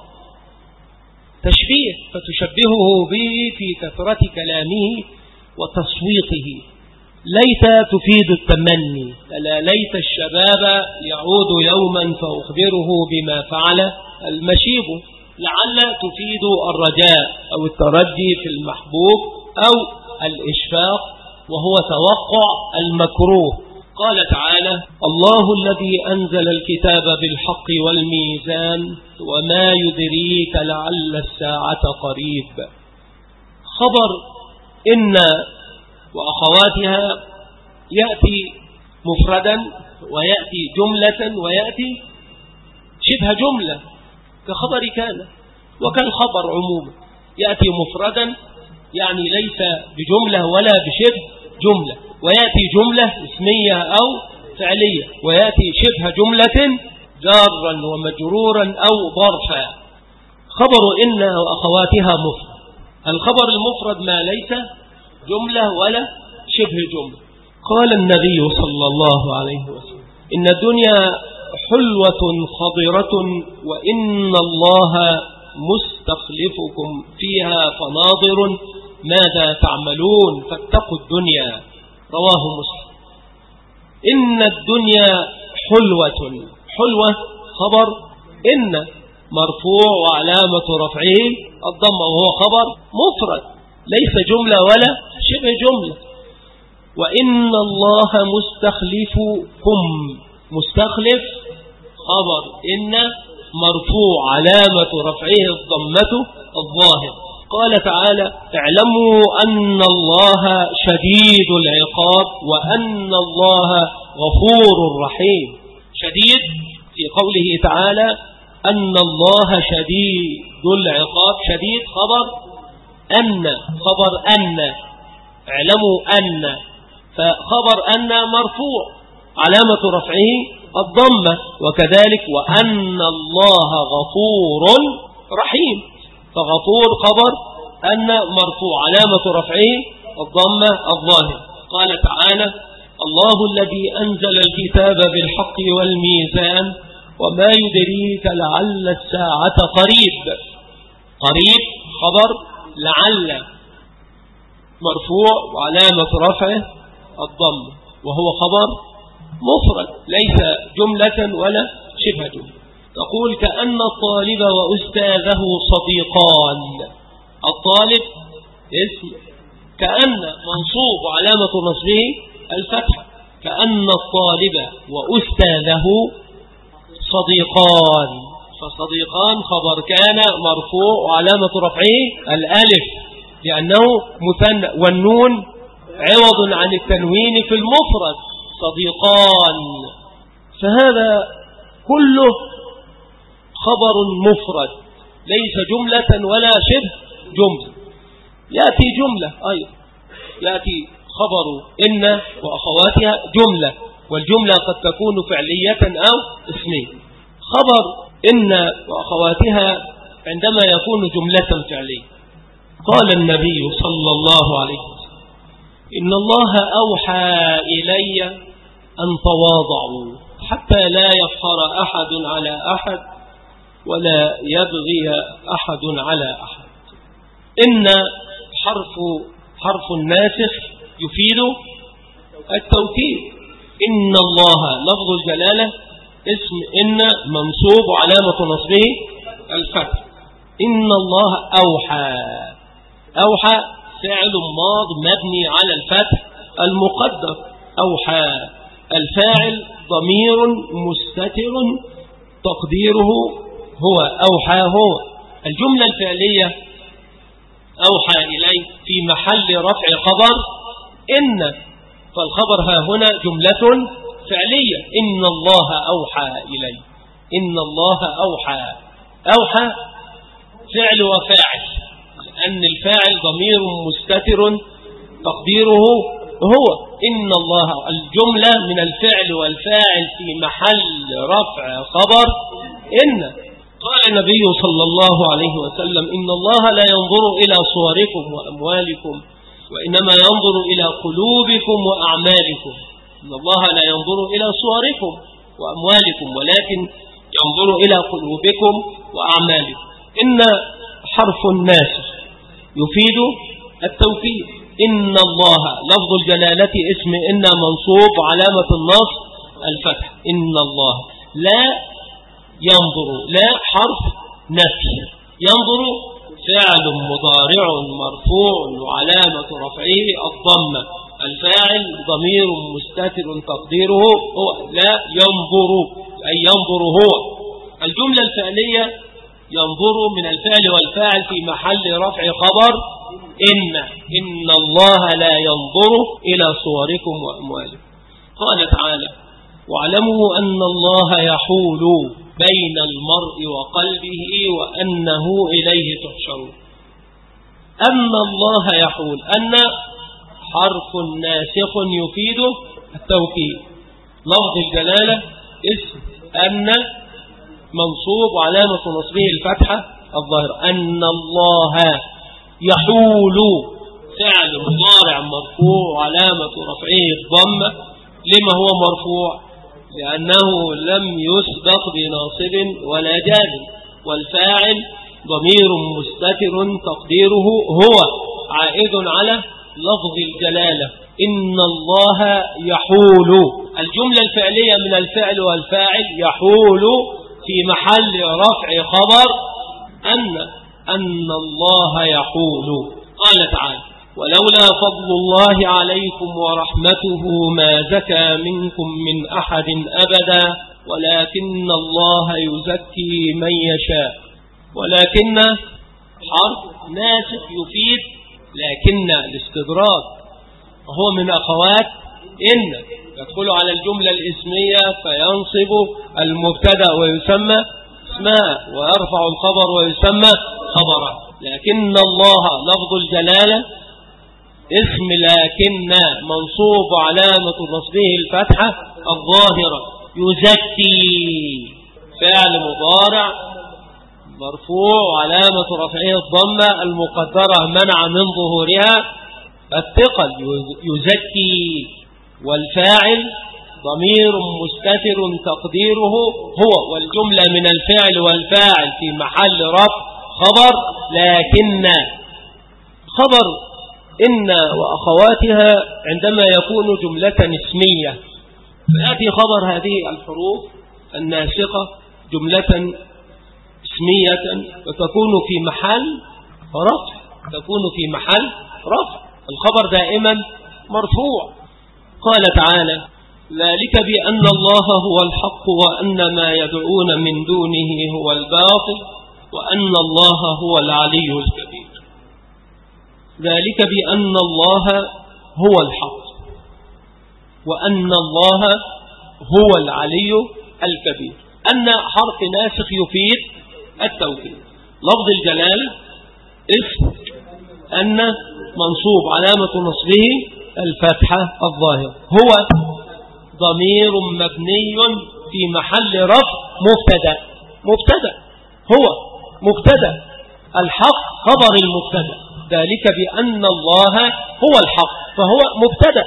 تشبيه، فتشبهه به في كثرة كلامه وتصويته. ليت تفيد التمني، لا ليت الشباب يعود يوما فأخبره بما فعل المشيب، لعل تفيد الرجاء أو الترجي في المحبوب أو الإشفاق وهو توقع المكروه. قال تعالى الله الذي أنزل الكتاب بالحق والميزان وما يدريك لعل الساعة قريب. خبر إن وأخواتها يأتي مفردا ويأتي جملة ويأتي شبه جملة كخبر كان، وكالخبر عموما يأتي مفردا يعني ليس بجملة ولا بشبه جملة، ويأتي جملة اسمية أو فعلية، ويأتي شبه جملة جارا ومجرورا أو ظرفا. خبر إن وأخواتها مفرد. الخبر المفرد ما ليس جملة ولا شبه جملة. قال النبي صلى الله عليه وسلم إن الدنيا حلوة خضرة وإن الله مستخلفكم فيها فناظر ماذا تعملون فاتقوا الدنيا. رواه مسلم. إن الدنيا حلوة. حلوة خبر إن مرفوع وعلامة رفعه الضمة وهو خبر مفرد ليس جملة ولا شبه جملة. وإن الله مستخلفكم. مستخلف خبر إن مرفوع علامة رفعه الضمة الظاهر. قال تعالى اعلموا أن الله شديد العقاب وأن الله غفور رحيم. شديد في قوله تعالى أن الله شديد العقاب. شديد خبر أن خبر أن اعلموا أن فخبر أن مرفوع علامة رفعه الضمة وكذلك وأن الله غفور رحيم. فغفور خبر أن مرفوع علامة رفعه الضمة الظاهر. قال تعالى الله الذي أنزل الكتاب بالحق والميزان وما يدريك لعل الساعة قريب. قريب خبر لعل مرفوع وعلامة رفعه الضمة وهو خبر مفرد ليس جملة ولا شبه جملة. تقول كأن الطالب وأستاذه صديقان. الطالب اسم كأن منصوب وعلامة نصبه الفتح. كأن الطالب وأستاذه صديقان. فصديقان خبر كان مرفوع وعلامة رفعه الألف لأنه مثنى والنون عوض عن التنوين في المفرد صديقان. فهذا كله خبر مفرد ليس جملة ولا شبه جملة. يأتي جملة أيضا يأتي خبر إن وأخواتها جملة والجملة قد تكون فعلية أو اسمية. خبر إن وأخواتها عندما يكون جملة فعلية قال النبي صلى الله عليه وسلم إن الله أوحى إلي أن تواضعوا حتى لا يفخر أحد على أحد ولا يبغي أحد على أحد. إن حرف حرف الناسخ يفيد التوكيد. إن الله لفظ الجلالة اسم إن منصوب وعلامة نصبه الفتح. إن الله أوحى. أوحى فعل ماض مبني على الفتح المقدر. أوحى الفاعل ضمير مستتر تقديره هو أوحى هو. الجملة الفعلية أوحى إلي في محل رفع خبر إن. فالخبر ها هنا جملة فعلية. إن الله أوحى إلي. إن الله أوحى. أوحى فعل وفاعل لأن الفاعل ضمير مستتر تقديره هو. إن الله الجملة من الفعل والفاعل في محل رفع خبر إن. قال النبي صلى الله عليه وسلم إن الله لا ينظر إلى صوركم وأموالكم وإنما ينظر إلى قلوبكم وأعمالكم. إن الله لا ينظر إلى صوركم وأموالكم ولكن ينظر إلى قلوبكم وأعمالكم. إن حرف الناسخ يفيد التوكيد. إن الله لفظ الجلالة اسم إن منصوب علامة النصب الفتح. إن الله لا ينظر لا حرف نفي. ينظر فعل مضارع مرفوع وعلامة رفعه الضمة. الفاعل ضمير مستتر تقديره هو لا ينظر أي ينظر هو. الجملة الفعلية ينظر من الفعل والفاعل في محل رفع خبر إن. إن الله لا ينظر إلى صوركم وأموالكم. قال تعالى واعلموا أن الله يحول بين المرء وقلبه وأنه إليه تحشرون. أن الله يحول. أن حرف ناسخ يفيد التوكيد. لفظ الجلالة اسم أن منصوب وعلامة نصبه الفتحة الظاهرة. أن الله يحول فعل مضارع مرفوع وعلامة رفعه الضمة. لما هو مرفوع؟ لأنه لم يسبق بناصب ولا جازم، والفاعل ضمير مستتر تقديره هو عائد على لفظ الجلالة. إن الله يحول، الجملة الفعلية من الفعل والفاعل يحول في محل رفع خبر أن أن الله يحول. قال تعالى: ولولا فضل الله عليكم ورحمته ما زكى منكم من أحد أبدا ولكن الله يزكي من يشاء. ولكن حرف ناسخ يفيد لكن الاستدراك، وهو من أخوات إن يدخل على الجملة الإسمية فينصب المبتدأ ويسمى اسماء ويرفع الخبر ويسمى خبرا. لكن الله لفظ الجلالة اسم لكن منصوب علامة نصبه الفتحة الظاهرة. يزكي فعل مضارع مرفوع علامة رفعه الضمة المقدرة منع من ظهورها الثقل يزكي، والفاعل ضمير مستتر تقديره هو، والجملة من الفعل والفاعل في محل رفع خبر لكن. خبر إن وأخواتها عندما يكون جملة اسمية فيأتي خبر هذه الحروف الناسقة جملة اسمية وتكون في محل رفع، تكون في محل رفع، الخبر دائما مرفوع. قال تعالى: ذلك بأن الله هو الحق وأن ما يدعون من دونه هو الباطل وأن الله هو العلي الكبير. ذلك بأن الله هو الحق وأن الله هو العلي الكبير. أن حرف ناسخ يفيد التوكيد. لفظ الجلال اسم أن منصوب علامة نصبه الفتحة الظاهرة. هو ضمير مبني في محل رفع مبتدا. مبتدا هو مبتدا، الحق خبر المبتدا. ذلك بأن الله هو الحق فهو مبتدا،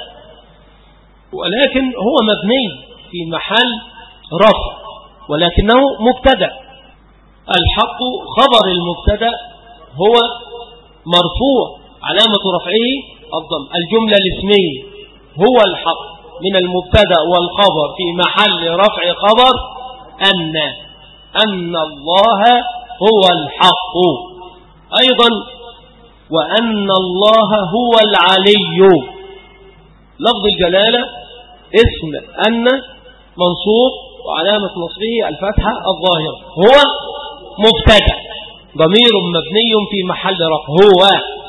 ولكن هو مبني في محل رفع ولكنه مبتدا. الحق خبر المبتدا هو مرفوع علامة رفعه الضم. الجملة الاسمية هو الحق من المبتدا والخبر في محل رفع خبر أن أن الله هو الحق. أيضا وأن الله هو العلي. لفظ الجلالة اسم أن منصوب وعلامة نصبه الفتحة الظاهرة. هو مبتدا ضمير مبني في محل رفع. هو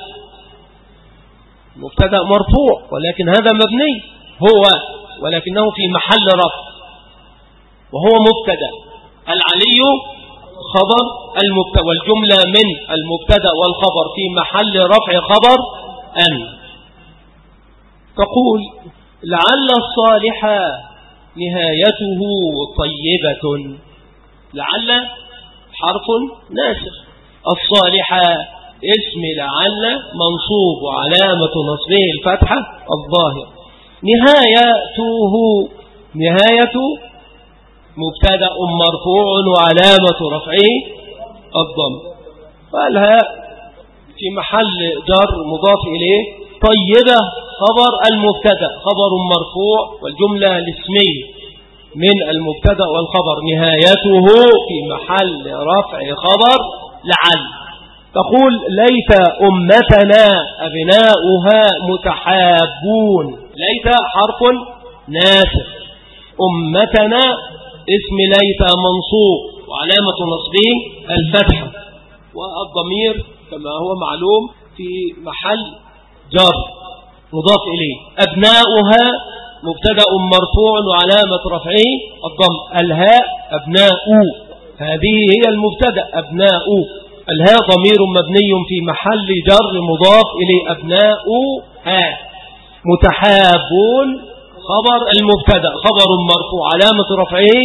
مبتدا مرفوع ولكن هذا مبني هو ولكنه في محل رفع وهو مبتدا. العلي خبر المبتدا، والجملة من المبتدا والخبر في محل رفع خبر أن. تقول: لعل الصالح نهايته طيبة. لعل حرف ناسخ، الصالح اسم لعل منصوب وعلامة نصبه الفتحة الظاهر. نهايته نهاية مبتدأ مرفوع وعلامة رفعه الضم، والهاء في محل جر مضاف إليه. طيبة خبر المبتدأ خبر مرفوع والجملة الاسمية من المبتدأ والخبر. نهايته في محل رفع خبر لعل. تقول: ليت أمتنا أبناؤها متحابون. ليت حرف ناسخ، أمتنا اسم ليت منصوب وعلامة نصبه الفتحة، والضمير كما هو معلوم في محل جر مضاف إليه. أبناؤها مبتدأ مرفوع وعلامة رفعه الضم. الهاء أبناء، هذه هي المبتدأ أبناء. الهاء ضمير مبني في محل جر مضاف إليه. أبناؤها. متحابون خبر المبتدأ خبر مرفوع علامة رفعه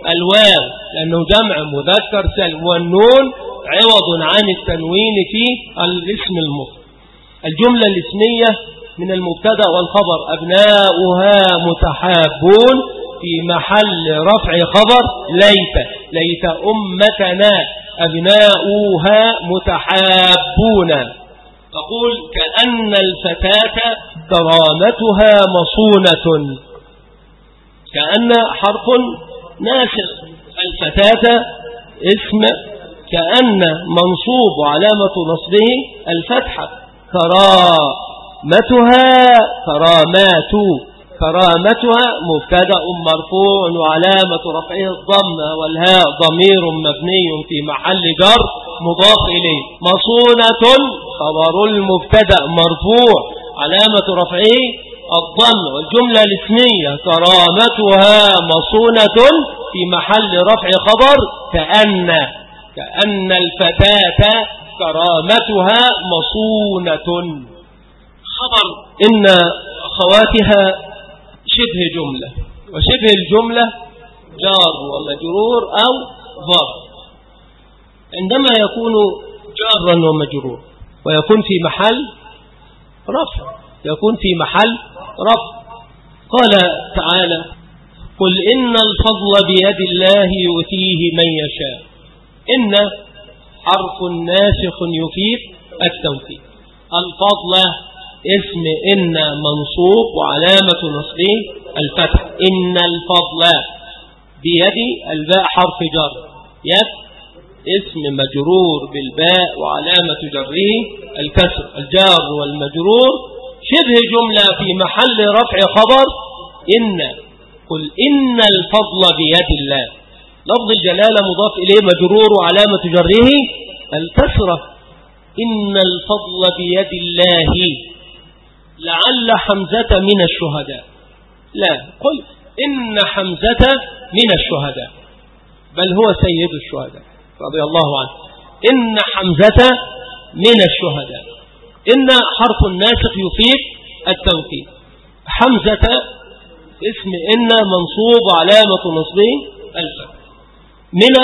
الواو لأنه جمع مذكر سالم، والنون عوض عن التنوين في الاسم المفرد. الجملة الاسمية من المبتدأ والخبر أبناؤها متحابون في محل رفع خبر ليت. ليت أمتنا أبناؤها متحابون. تقول كأن الفتاة كرامتها مصونة. كأن حرف ناسخ، الفتاة اسم كأن منصوب وعلامة نصبه الفتحة، كرامتها كرامات كرامتها مبتدأ مرفوع وعلامة رفعه الضمة، والهاء ضمير مبني في محل جر مضاف إليه. مصونة خبر المبتدأ مرفوع علامة رفعه الضمة، والجملة الاسمية كرامتها مصونة في محل رفع خبر كأن كأن الفتاة كرامتها مصونة. خبر إن أخواتها شبه جملة، وشبه الجملة جار ومجرور أو ظرف. عندما يكون جارا ومجرور ويكون في محل رفع، يكون في محل رفع. قال تعالى قل إن الفضل بيد الله يؤتيه من يشاء. إن حرف ناسخ يفيد التوكيد. الفضل اسم إن منصوب وعلامة نصبه الفتح. إن الفضل بيد الباء حرف جر، يد اسم مجرور بالباء وعلامة جره الكسر. الجار والمجرور شبه جملة في محل رفع خبر إن. قل إن الفضل بيد الله، لفظ الجلالة مضاف إليه مجرور وعلامة جره الكسرة. إن الفضل بيد الله. لعل حمزة من الشهداء. لا، قل إن حمزة من الشهداء، بل هو سيد الشهداء رضي الله عنه. إن حمزة من الشهداء. إن حرف الناسخ يفيد التوكيد. حمزة اسم إن منصوب علامة نصبه الفتح. من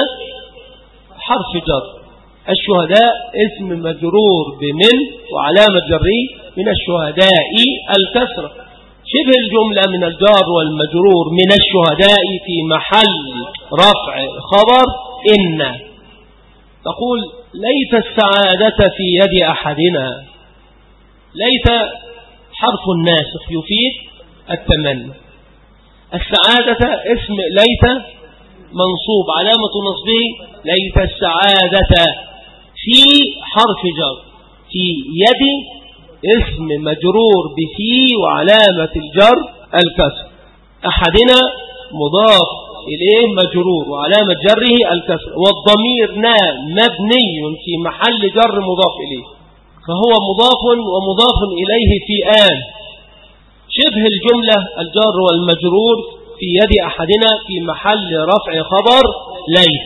حرف جر. الشهداء اسم مجرور بمن وعلامة جره من الشهداء الكسرة. شبه الجملة من الجار والمجرور من الشهداء في محل رفع خبر إن. تقول ليت السعادة في يد أحدنا. ليت حرف الناسخ يفيد التمني. السعادة اسم ليت منصوب علامة نصبه ليت السعادة في حرف جر. في يد اسم مجرور بفي وعلامة الجر الكسر. أحدنا مضاف إليه مجرور وعلامة جره الكسر، والضمير نا مبني في محل جر مضاف إليه، فهو مضاف ومضاف إليه في آن. شبه الجملة الجار والمجرور في يد أحدنا في محل رفع خبر ليت.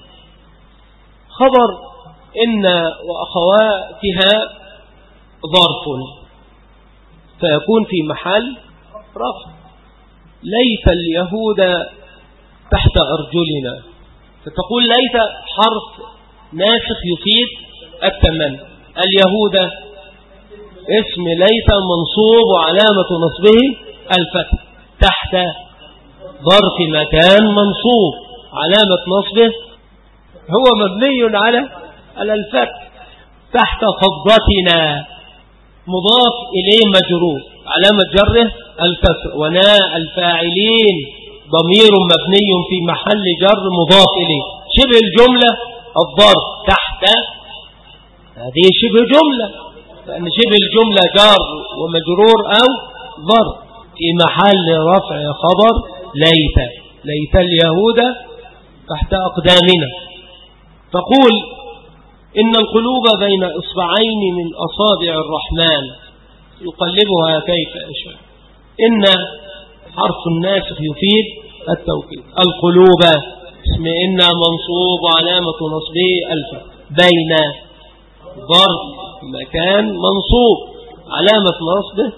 خبر إن وأخواتها ظرف، فيكون في محل رفع. ليت اليهود تحت أرجلنا. فتقول ليت حرف ناسخ يفيد التمني. اليهود اسم ليت منصوب وعلامة نصبه الفتح. تحت ظرف مكان منصوب علامة نصبه هو مبني على على الفتح. تحت فضتنا مضاف إليه مجرور علامة جره الكسر. وناء الفاعلين ضمير مبني في محل جر مضاف إليه. شبه الجملة الظرف تحت، هذه شبه جملة، لأن شبه الجملة جار ومجرور أو ظرف في محل رفع خبر ليت. ليت اليهود تحت أقدامنا. تقول إن القلوب بين إصبعين من أصابع الرحمن يقلبها كيف يشاء. إن حرف الناسخ يفيد التوكيد. القلوب اسم إن منصوب علامة نصبه الفتح. بين ظرف مكان منصوب علامة نصبه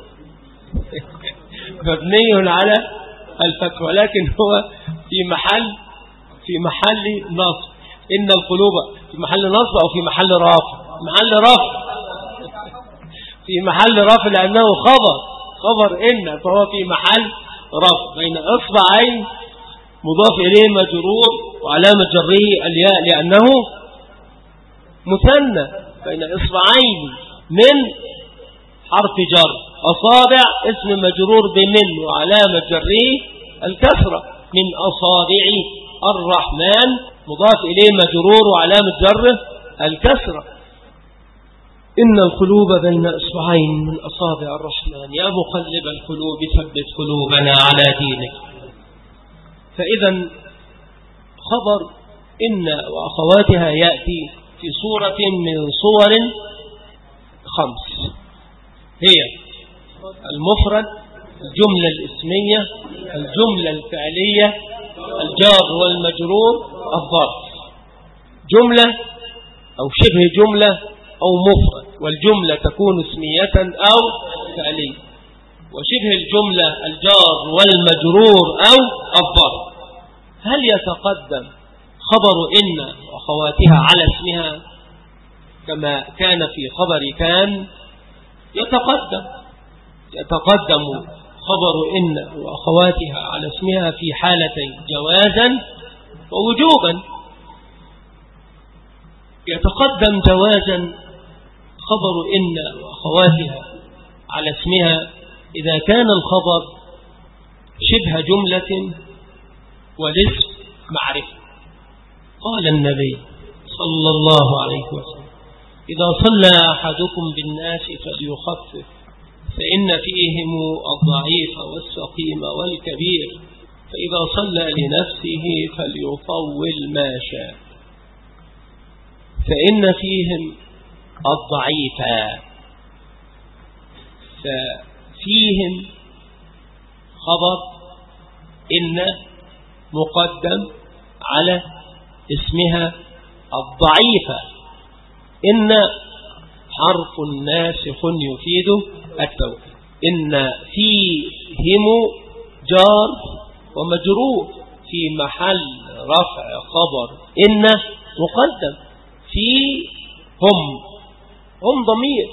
مبني على الفتح، ولكن هو في محل في محل نصب. إن القلوب في محل نصب أو في محل رفع؟ محل رفع، في محل رفع لأنه خبر خبر إن، فهو في محل رفع بين إصبعين مضاف إليه مجرور وعلامة جره الياء لأنه مثنى، بين إصبعين من حرف جر، أصابع اسم مجرور بمن وعلامة جره الكسرة، من أصابع الرحمن مضاف إليه مجرور وعلامة جره الكسرة. إن القلوب بين إصبعين من أصابع الرحمن يا مقلب القلوب ثبت قلوبنا على دينك. فإذا خبر إن وأخواتها يأتي في صورة من صور خمس، هي المفرد، الجملة الاسمية، الجملة الفعلية، الجار والمجرور، الظرف. جملة أو شبه جملة أو مفرد، والجملة تكون اسمية أو فعلية، وشبه الجملة الجار والمجرور أو الظرف. هل يتقدم خبر إن وأخواتها على اسمها كما كان في خبر كان؟ يتقدم يتقدم خبر إن وأخواتها على اسمها في حالتين، جوازا ووجوبا. يتقدم جوازا خبر إن وأخواتها على اسمها إذا كان الخبر شبه جملة والاسم معرفة. قال النبي صلى الله عليه وسلم: إذا صلى أحدكم بالناس فليخفف، فإن فيهم الضعيف والسقيم والكبير، فإذا صلى لنفسه فليطول ما شاء، فإن فيهم الضعيف. ففيهم خبر إن مقدم على اسمها الضعيفة. إن حرف ناسخ يفيد التوكيد. إن فيهم جار ومجرور في محل رفع خبر إن مقدم. في هم هم ضمير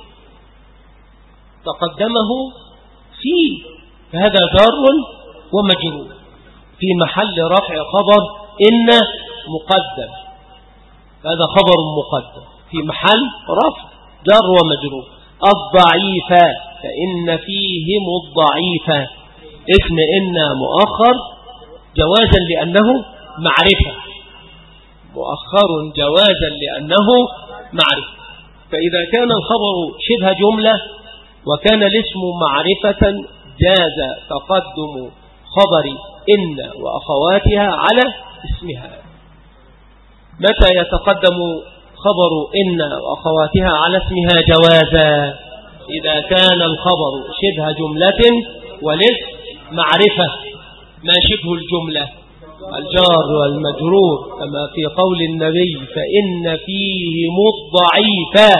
تقدمه في، فهذا جار ومجرور في محل رفع خبر إن مقدم، هذا خبر مقدم في محل رفع جار ومجرور. الضعيفة، فإن فيهم الضعيفة اسم إن مؤخر جوازا لأنه معرفة، مؤخر جوازا لأنه معرفة. فإذا كان الخبر شبه جملة وكان الاسم معرفة جاز تقدم خبر إن وأخواتها على اسمها. متى يتقدم خبر إن وأخواتها على اسمها جوازا؟ إذا كان الخبر شبه جملة والاسم معرفة، ما شبه الجملة؟ الجار والمجرور، كما في قول النبي: فإن فيهم الضعيف.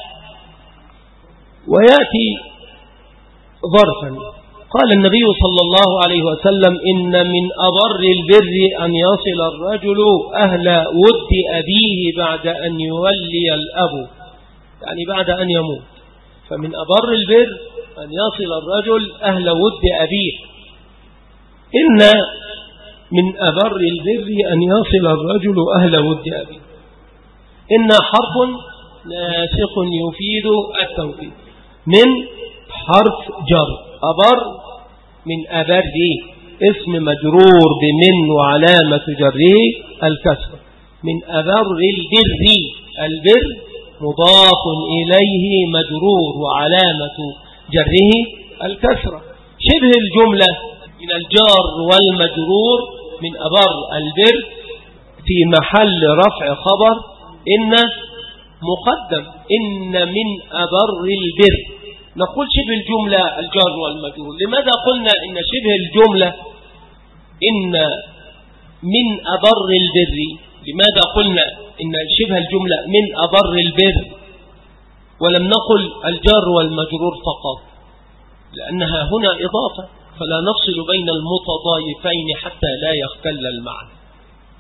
ويأتي ظرفا. قال النبي صلى الله عليه وسلم: إن من أبر البر أن يصل الرجل أهل ود أبيه بعد أن يولي الأب، يعني بعد أن يموت. فمن أبر البر أن يصل الرجل أهل ود أبيه. إن من أبر البر أن يصل الرجل أهل ود أبيه. إن حرف ناسخ يفيد التوكيد. من حرف جر، أبر من أبر اسم مجرور بمن وعلامة جره الكسر. من أبر البر، البر مضاف إليه مجرور وعلامة جره الكسرة. شبه الجملة من الجار والمجرور من أبر البر في محل رفع خبر إن مقدم. إن من أبر البر. نقول شبه الجملة الجار والمجرور. لماذا قلنا إن شبه الجملة إن من أبر البر؟ لماذا قلنا إن شبه الجملة من أبر البر ولم نقل الجار والمجرور فقط؟ لأنها هنا إضافة، فلا نفصل بين المتضايفين حتى لا يختل المعنى.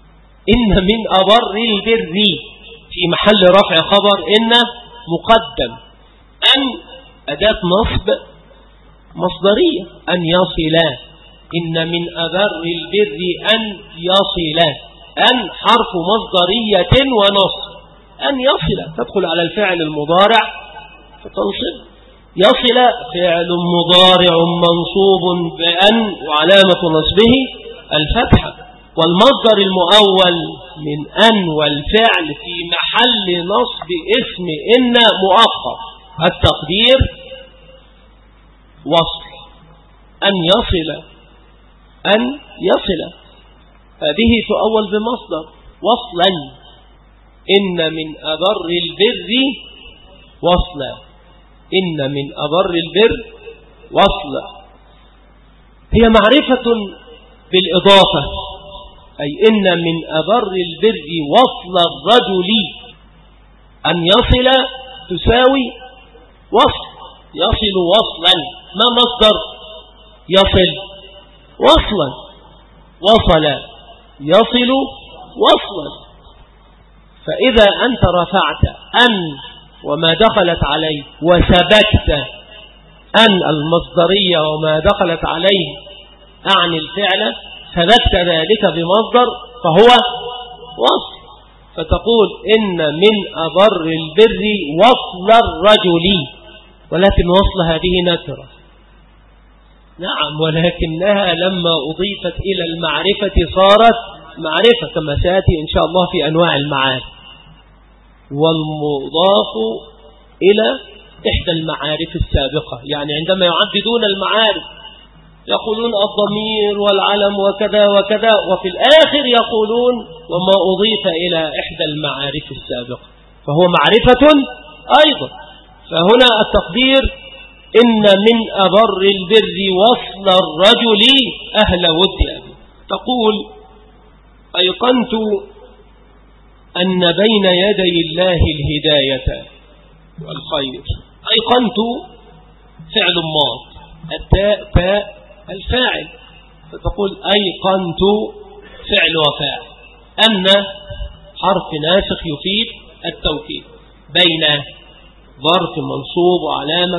إن من أبر البر في محل رفع خبر إن مقدم. أن أداة نصب مصدرية، أن يصلا. إن من أبر البر أن يصلا. أن حرف مصدرية ونصب. أن يصل تدخل على الفعل المضارع فتنصب. يصل فعل مضارع منصوب بأن وعلامة نصبه الفتحة، والمصدر المؤول من أن والفعل في محل نصب اسم إن مؤخر. التقدير وصل. أن يصل أن يصل هذه تؤول بمصدر وصلا. إن من أبر البر وصلا. إن من أبر البر وصلا هي معرفة بالإضافة، أي إن من أبر البر وصل الرجل. أن يصل تساوي وصل، يصل وصلا. ما مصدر يصل؟ وصلا. وصل يصل وصلا. فإذا أنت رفعت أن وما دخلت عليه وسبكت أن المصدرية وما دخلت عليه أعني الفعل، سبكت ذلك بمصدر فهو وصل. فتقول إن من أبر البر وصل الرجل، ولكن وصل هذه نكرة. نعم، ولكنها لما أضيفت إلى المعرفة صارت معرفة، كما سيأتي إن شاء الله في أنواع المعارف. والمضاف إلى إحدى المعارف السابقة، يعني عندما يعددون المعارف يقولون الضمير والعلم وكذا وكذا، وفي الآخر يقولون وما أضيف إلى إحدى المعارف السابقة، فهو معرفة أيضا. فهنا التقدير إن من أبر البر وصل الرجل أهل ود أبي. تقول أيقنت أن بين يدي الله الهداية والخير. أيقنت فعل ماض، التاء تاء الفاعل، فتقول أيقنت فعل وفاعل. أن حرف ناسخ يفيد التوكيد. بين ظرف منصوب وعلامة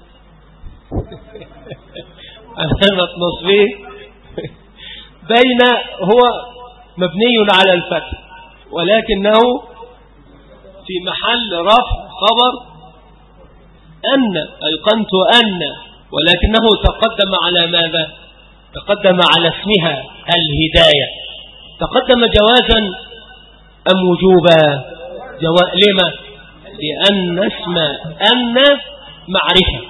علامة نصبه بين هو مبني على الفتح، ولكنه في محل رفع خبر أن. أيقنت أن، ولكنه تقدم على ماذا؟ تقدم على اسمها الهداية. تقدم جوازا أم وجوبا؟ جواز. لما؟ لأن اسم أن معرفة.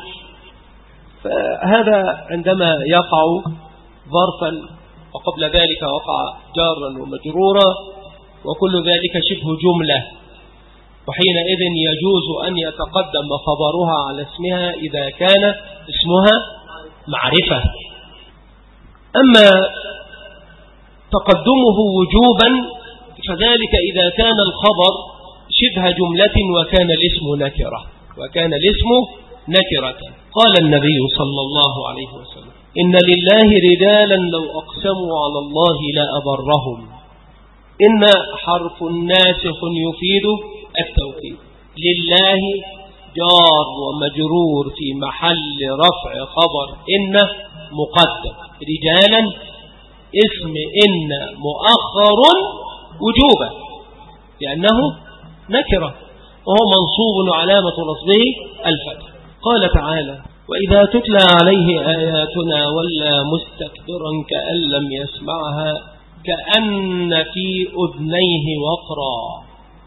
فهذا عندما يقع ظرفا وقبل ذلك وقع جارا ومجرورا وكل ذلك شبه جملة، وحينئذ يجوز أن يتقدم خبرها على اسمها إذا كان اسمها معرفة. أما تقدمه وجوبا فذلك إذا كان الخبر شبه جملة وكان الاسم نكرة وكان الاسم نكرة. قال النبي صلى الله عليه وسلم إن لله رجالا لو أقسموا على الله لأبرهم. إن حرف ناسخ يفيد التوكيد. لله جار ومجرور في محل رفع خبر إن مقدم. رجالا اسم إن مؤخر وجوبا لأنه نكرة وهو منصوب علامة نصبه الفتح. قال تعالى وإذا تتلى عليه آياتنا ولا مستكبرا كأن لم يسمعها كأن في أذنيه وقرا.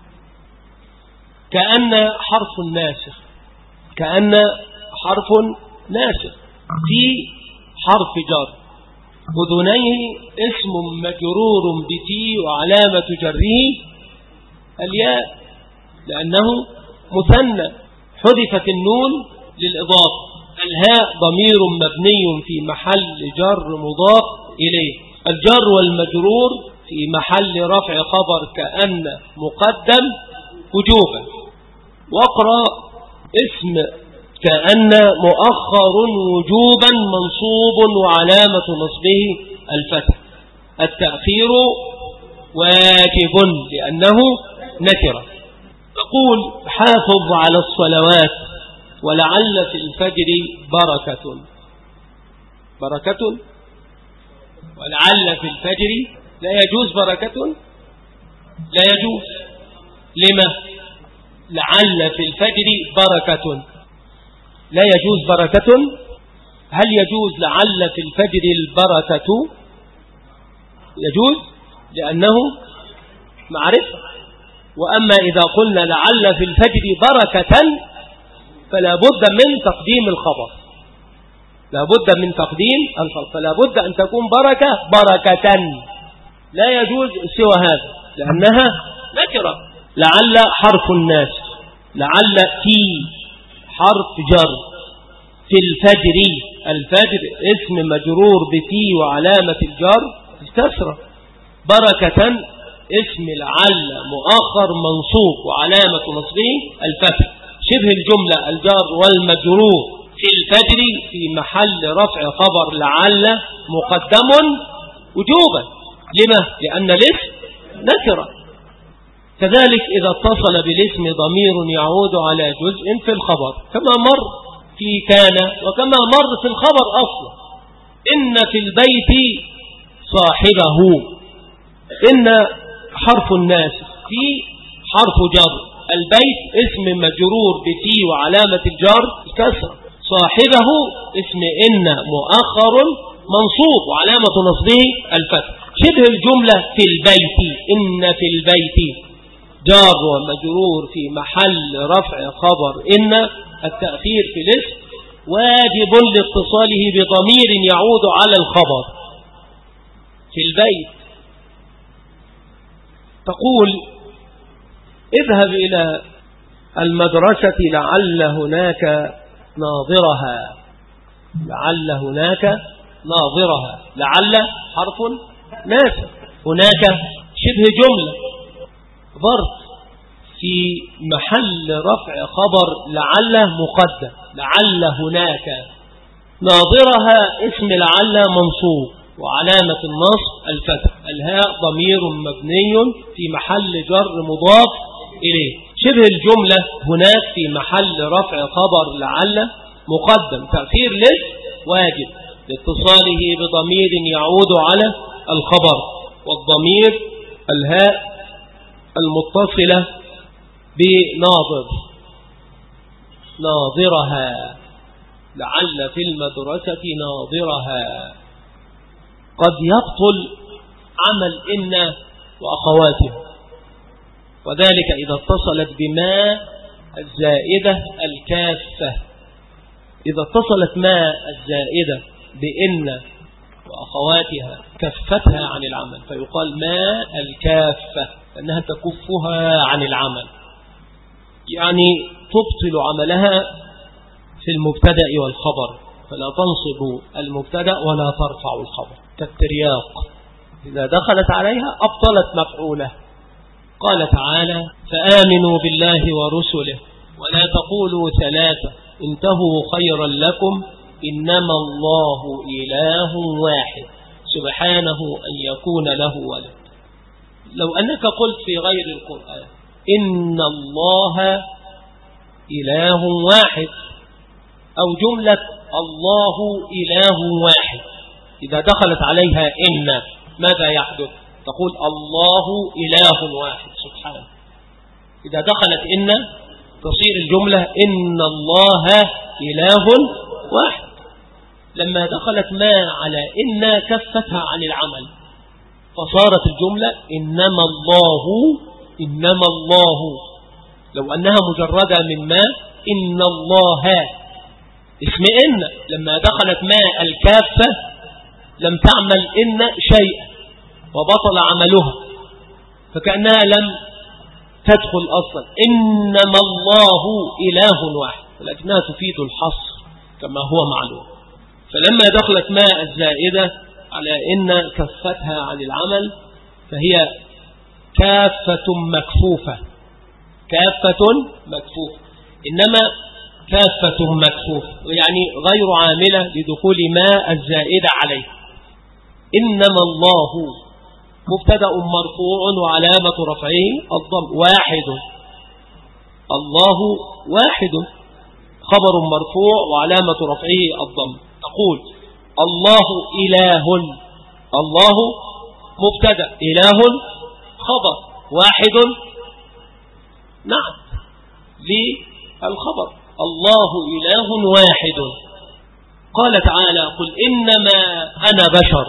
كأن حرف ناسخ. كأن حرف ناسخ في حرف جر. أذنيه اسم مجرور بتي وعلامة جره الياء لأنه مثنى حذفت النون للإضافة. الهاء ضمير مبني في محل جر مضاف إليه. الجر والمجرور في محل رفع خبر كأن مقدم وجوبا. واقرأ اسم كأن مؤخر وجوبا منصوب وعلامة نصبه الفتح. التأخير واجب لأنه نكرة. تقول حافظ على الصلوات ولعل في الفجر بركة. بركة ولعل في الفجر لا يجوز بركة، لا يجوز. لما؟ لعل في الفجر بركة، لا يجوز بركة. هل يجوز لعل في الفجر البركة؟ يجوز لأنه معرفة. وأما إذا قلنا لعل في الفجر بركة فلا بد من تقديم الخبر، لا بد من تقديم الخبر، فلا بد أن تكون بركة بركة، لا يجوز سوى هذا لأنها نكرة. لعل حرف الناس، لعل في حرف جر، في الفجر، الفجر اسم مجرور بفي وعلامة الجر الكسرة، بركة اسم لعل مؤخر منصوب وعلامة نصبه الفتح، شبه الجملة الجار والمجرور في الفجر في محل رفع خبر لعل مقدم وجوبا. لما؟ لأن الاسم نكرة. كذلك إذا اتصل بالاسم ضمير يعود على جزء في الخبر كما مر في كان وكما مر في الخبر أصلا. إن في البيت صاحبه، إن حرف الناس، في حرف جر، البيت اسم مجرور بفي وعلامة الجر الكسر، صاحبه اسم إن مؤخر منصوب وعلامة نصبه الفتح، شبه الجملة في البيت، إن في البيت جار ومجرور في محل رفع خبر إن، التأخير في الاسم واجب لاتصاله بضمير يعود على الخبر في البيت. تقول اذهب إلى المدرسة لعل هناك ناظرها، لعل هناك ناظرها، لعل حرف ناسب، هناك شبه جملة ظرف في محل رفع خبر لعل مقدم، لعل هناك، ناظرها اسم لعل منصوب وعلامة النصب الفتح، الهاء ضمير مبني في محل جر مضاف إليه، شبه الجملة هناك في محل رفع خبر لعل مقدم، تأخير لس واجب لاتصاله بضمير يعود على الخبر، والضمير الهاء المتصلة بناظر، ناظرها، لعل في المدرسة ناظرها. قد يبطل عمل إن وأخواتها، وذلك إذا اتصلت بما الزائدة الكافة، إذا اتصلت ما الزائدة بإن وأخواتها كفتها عن العمل فيقال ما الكافة لأنها تكفها عن العمل، يعني تبطل عملها في المبتدأ والخبر، فلا تنصب المبتدأ ولا ترفع الخبر كالترياق، إذا دخلت عليها أبطلت مفعوله. قال تعالى فآمنوا بالله ورسله ولا تقولوا ثلاثة انتهوا خيرا لكم إنما الله إله واحد سبحانه أن يكون له ولد. لو أنك قلت في غير القرآن إن الله إله واحد أو جملة الله إله واحد، إذا دخلت عليها إن ماذا يحدث؟ تقول الله إله واحد سبحانه. إذا دخلت إن تصير الجملة إن الله إله واحد. لما دخلت ما على إن كفتها عن العمل فصارت الجملة إنما الله، إنما الله، لو أنها مجردة من ما إن الله اسم إن، لما دخلت ما الكافة لم تعمل إن شيئا وبطل عملها فكأنها لم تدخل أصلا. إنما الله إله واحد، ولكنها تفيد الحصر كما هو معلوم. فلما دخلت ما الزائدة على إن كفتها عن العمل فهي كافة مكفوفة، كافة مكفوفة، إنما كافة مكفوفة يعني غير عاملة لدخول ما الزائدة عليه. إنما الله مبتدأ مرفوع وعلامة رفعه الضم. واحد، الله واحد، خبر مرفوع وعلامة رفعه الضم. تقول الله إله، الله مبتدأ، إله خبر، واحد نعم للخبر، الله إله واحد. قال تعالى قل إنما أنا بشر،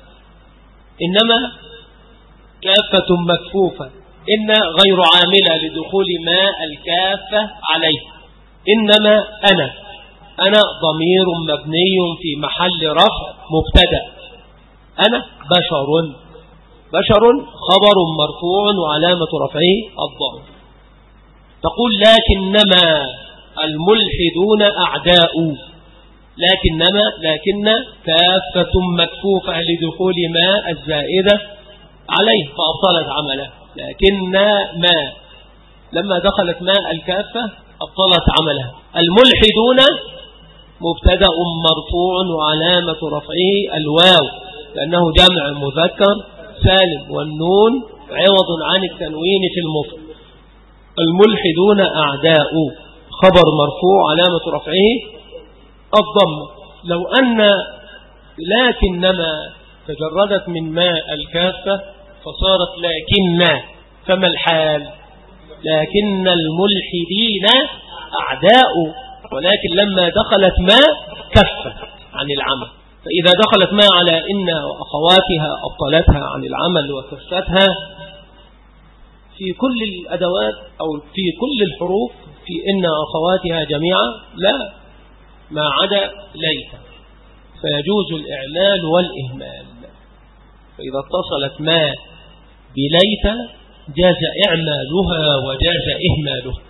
إنما كافة مكفوفة، إن غير عاملة لدخول ما الكافة عليه. إنما أنا، أنا ضمير مبني في محل رفع مبتدأ، أنا بشر، بشر خبر مرفوع وعلامة رفعه الضم. تقول لكنما الملحدون أعداء، لكنما لكن كافة مكفوفة لدخول ما الزائدة عليه فأبطلت عمله. لكن ما لما دخلت ما الكافة أبطلت عملها. الملحدون مبتدأ مرفوع وعلامة رفعه الواو لأنه جمع مذكر سالم، والنون عوض عن التنوين في المفرد. الملحدون أعداء خبر مرفوع علامة رفعه الضم. لو أن لكنما تجردت من ماء الكافة فصارت لكن، فما الحال؟ لكن الملحدين أعداء، ولكن لما دخلت ما كفت عن العمل. فإذا دخلت ما على إن وأخواتها أبطلتها عن العمل وكفتها في كل الأدوات أو في كل الحروف، في إن أخواتها جميعا لا، ما عدا ليت، فيجوز الإعلال والإهمال. فإذا اتصلت ما بليت جاز إعمالها وجاز إهمالها.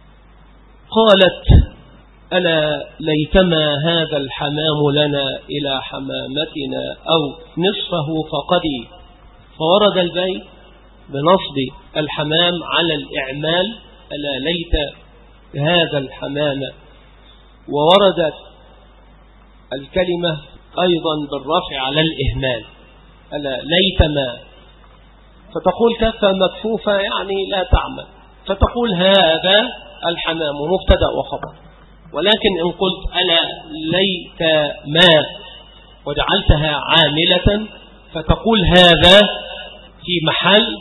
قالت ألا ليتما هذا الحمام لنا إلى حمامتنا أو نصفه فقدي. فورد البيت بنصب الحمام على الإعمال، ألا ليت هذا الحمام، ووردت الكلمة أيضا بالرفع على الإهمال، ألا ليتما. فتقول كفة مكفوفة يعني لا تعمل، فتقول هذا الحمام مبتدأ وخبر. ولكن إن قلت ألا ليت ما وجعلتها عاملة فتقول هذا في محل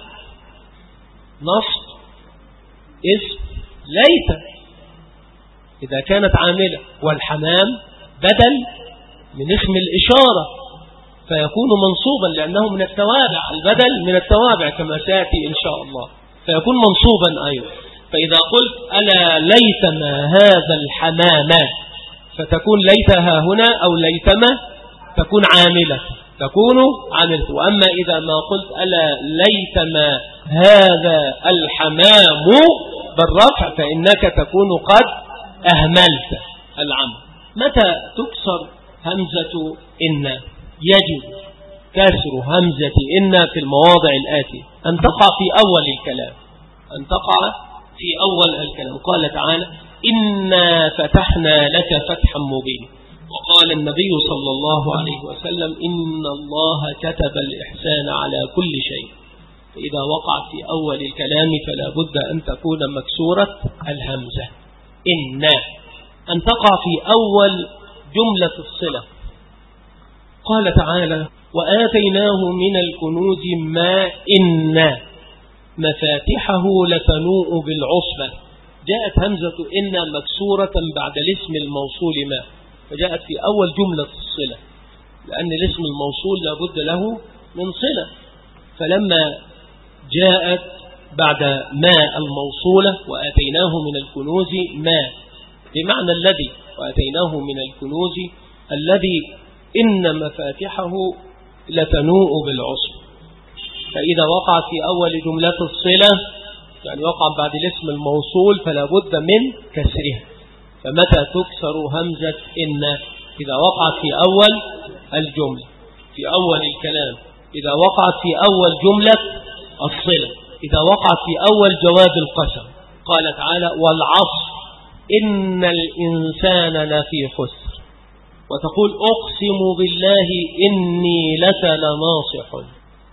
نصب اسم ليت إذا كانت عاملة، والحمام بدل من اسم الإشارة فيكون منصوبا لأنه من التوابع، البدل من التوابع كما سيأتي إن شاء الله، فيكون منصوبا أيضا. فإذا قلت ألا ليتما هذا الحمام فتكون ليتها هنا أو ليتما تكون عاملة، تكون عاملة. وأما إذا ما قلت ألا ليتما هذا الحمام بالرفع فإنك تكون قد أهملت العمل. متى تكسر همزة إن؟ يجب كسر همزة إن في المواضع الآتية: أن تقع في أول الكلام، أن تقع في أول الكلام. قال تعالى إنا فتحنا لك فتحا مبينا. وقال النبي صلى الله عليه وسلم إن الله كتب الإحسان على كل شيء. فإذا وقع في أول الكلام فلا بد أن تكون مكسورة الهمزة. إن أن تقع في أول جملة الصلة. قال تعالى وآتيناه من الكنوز ما إن مفاتحه لتنوء بالعصبة. جاءت همزة إن مكسورة بعد الاسم الموصول ما، فجاءت في أول جملة الصلة، لأن الاسم الموصول لابد له من صلة. فلما جاءت بعد ما الموصولة وآتيناه من الكنوز ما بمعنى الذي، وآتيناه من الكنوز الذي إن مفاتحه لتنوء بالعصبة. فإذا وقع في أول جملة الصلة يعني وقع بعد الاسم الموصول فلا بد من كسرها. فمتى تكسر همزة إن؟ إذا وقعت في أول الجملة، في أول الكلام، إذا وقعت في أول جملة الصلة، إذا وقعت في أول جواب القسم. قال تعالى والعصر إن الإنسان لفي خسر. وتقول أقسم بالله إني لك لناصح.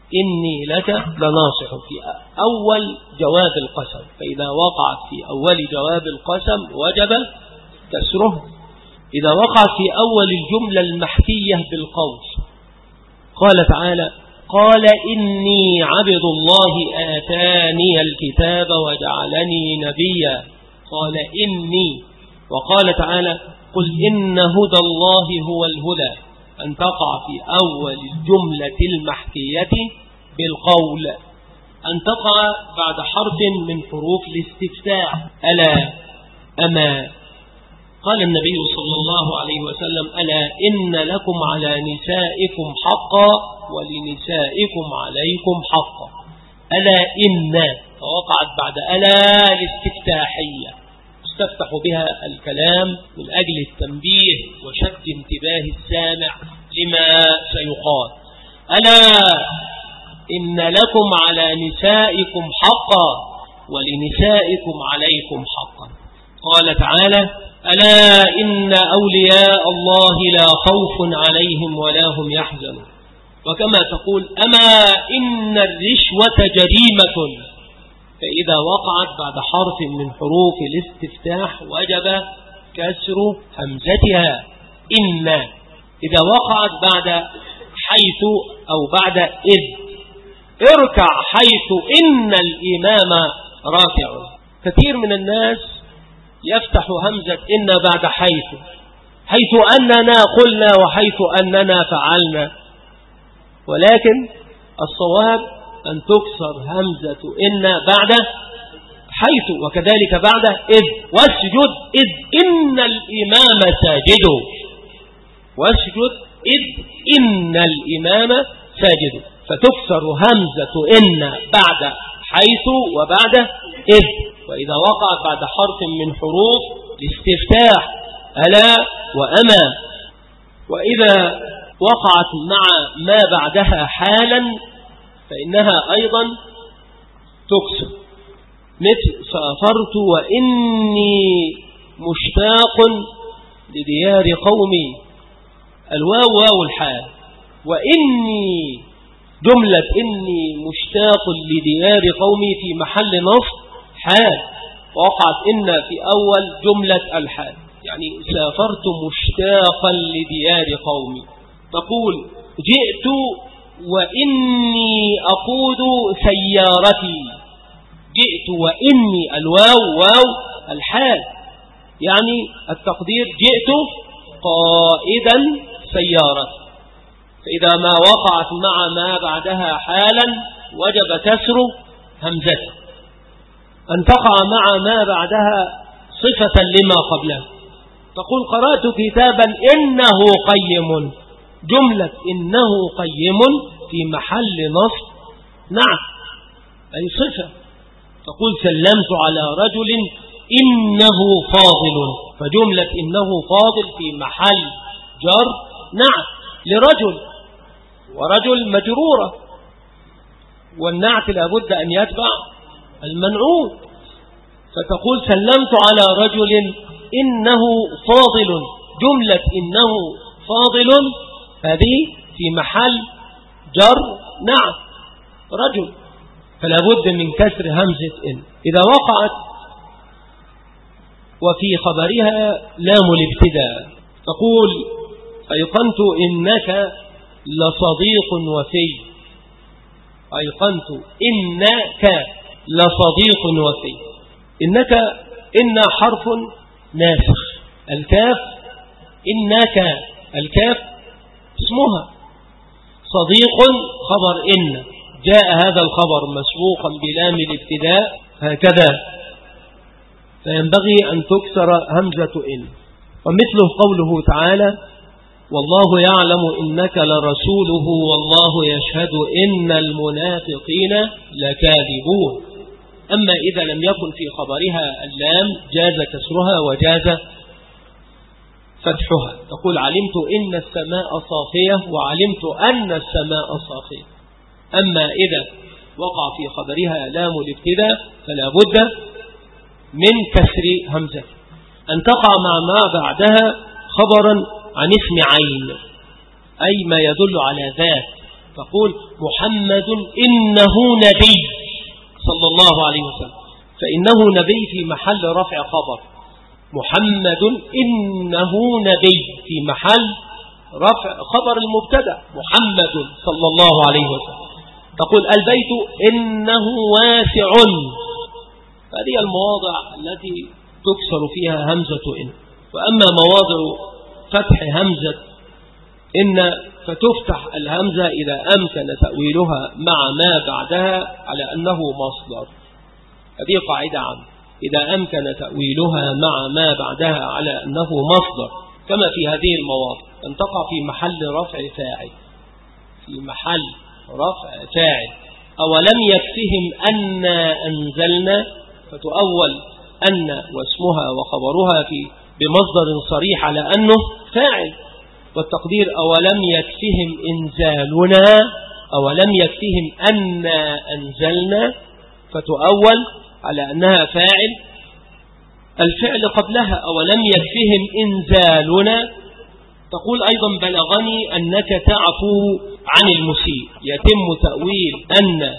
إني لك لناصح في أول جواب القسم، فإذا وقع في أول جواب القسم وجب كسره. إذا وقع في أول الجملة المحكية بالقول قال تعالى قال إني عبد الله آتاني الكتاب وجعلني نبيا، قال إني. وقال تعالى قل إن هدى الله هو الهدى، أن تقع في أول الجملة المحكية بالقول، أن تقع بعد حرف من حروف الاستفتاح ألا أما. قال النبي صلى الله عليه وسلم ألا إن لكم على نسائكم حقا ولنسائكم عليكم حقا. ألا إن فوقعت بعد ألا الاستفتاحية استفتح بها الكلام من أجل التنبيه وشد انتباه السامع لما سيقال. ألا إن لكم على نسائكم حقا ولنسائكم عليكم حقا. قال تعالى ألا إن أولياء الله لا خوف عليهم ولا هم يحزنون. وكما تقول أما إن الرشوة جريمة، فإذا وقعت بعد حرف من حروف الاستفتاح وجب كسر همزتها إن. إذا وقعت بعد حيث أو بعد إذ اركع حيث إن الإمام راكع. كثير من الناس يفتح همزة إن بعد حيث حيث أننا قلنا وحيث أننا فعلنا، ولكن الصواب أن تكسر همزة إن بعد حيث وكذلك بعد إذ. واسجد إذ إن الإمام ساجد، واسجد إذ إن الإمام ساجد، فتكسر همزة إن بعد حيث وبعد إذ. وإذا وقعت بعد حرف من حروف الاستفتاح ألا وأما. وإذا وقعت مع ما بعدها حالا فإنها أيضا تكسر، مثل سافرت وإني مشتاق لديار قومي، الواو واو الحال، وإني جملة إني مشتاق لديار قومي في محل نصب حال، وقعت إن في أول جملة الحال، يعني سافرت مشتاقا لديار قومي. تقول جئت وإني أقود سيارتي، جئت وإني الواو واو الحال، يعني التقدير جئت قائدا سيارتي. فإذا ما وقعت مع ما بعدها حالا وجب كسر همزته. أن تقع مع ما بعدها صفة لما قبله. تقول قرأت كتابا إنه قيم، جملة إنه قيم في محل نصب نعت أي صفة. تقول سلمت على رجل إنه فاضل، فجملة إنه فاضل في محل جر نعت لرجل، ورجل مجرورة، والنعت لابد أن يتبع المنعوت. فتقول سلمت على رجل إنه فاضل، جملة إنه فاضل هذه في محل جر نعت رجل، فلا بد من كسر همزة إن. إذا وقعت وفي خبرها لام الابتداء تقول أيقنت إنك لصديق وفي، أيقنت إنك لصديق وفي. إنك إن حرف ناسخ، الكاف إنك الكاف اسمها، صديق خبر إن، جاء هذا الخبر مسبوقا بلام الابتداء هكذا، فينبغي أن تكسر همزة إن. ومثله قوله تعالى والله يعلم إنك لرسوله والله يشهد إن المنافقين لكاذبون. أما إذا لم يكن في خبرها اللام جاز كسرها وجاز فتحها. تقول علمت إن السماء صافية وعلمت أن السماء صافية. أما إذا وقع في خبرها لام الابتداء فلا بد من كسر همزة. أن تقع مع ما بعدها خبرا عن اسم عين، أي ما يدل على ذات. تقول محمد إنه نبي صلى الله عليه وسلم، فإنه نبي في محل رفع خبر. محمد إنه نبي في محل رفع خبر المبتدأ محمد صلى الله عليه وسلم. تقول البيت إنه واسع، هذه المواضع التي تكسر فيها همزة إن. وأما مواضع فتح همزة إن فتفتح الهمزة إذا أمكن تأويلها مع ما بعدها على أنه مصدر. هذه قاعدة عامة، إذا أمكن تأويلها مع ما بعدها على أنه مصدر، كما في هذه المواضع أن تقع في محل رفع فاعل، في محل رفع فاعل. أولم يكفهم أن أنزلنا، فتؤول أن واسمها وخبرها في بمصدر صريح على أنه فاعل، والتقدير أولم يكفهم إنزالنا، أولم يكفهم أن أنزلنا، فتؤول على أنها فاعل. الفعل قبلها أولم يكفهم إنزالنا، تقول أيضا بلغني أنك تعفو عن المسيء، يتم تأويل أن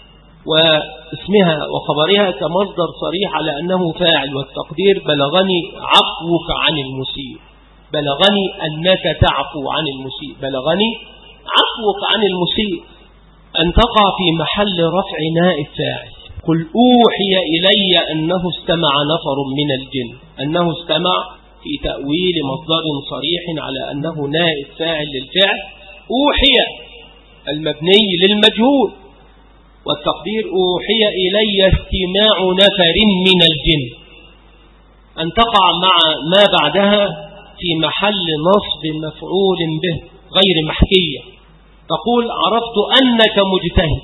واسمها وخبرها كمصدر صريح على أنه فاعل، والتقدير بلغني عفوك عن المسيء، بلغني أنك تعفو عن المسيء، بلغني عفوك عن المسيء. أن تقع في محل رفع نائب فاعل. قل أوحي إلي أنه استمع نفر من الجن، أنه استمع في تأويل مصدر صريح على أنه نائب فاعل للفعل أوحي المبني للمجهول، والتقدير أوحي إلي استماع نفر من الجن. أن تقع مع ما بعدها في محل نصب مفعول به غير محكية. تقول عرفت أنك مجتهد،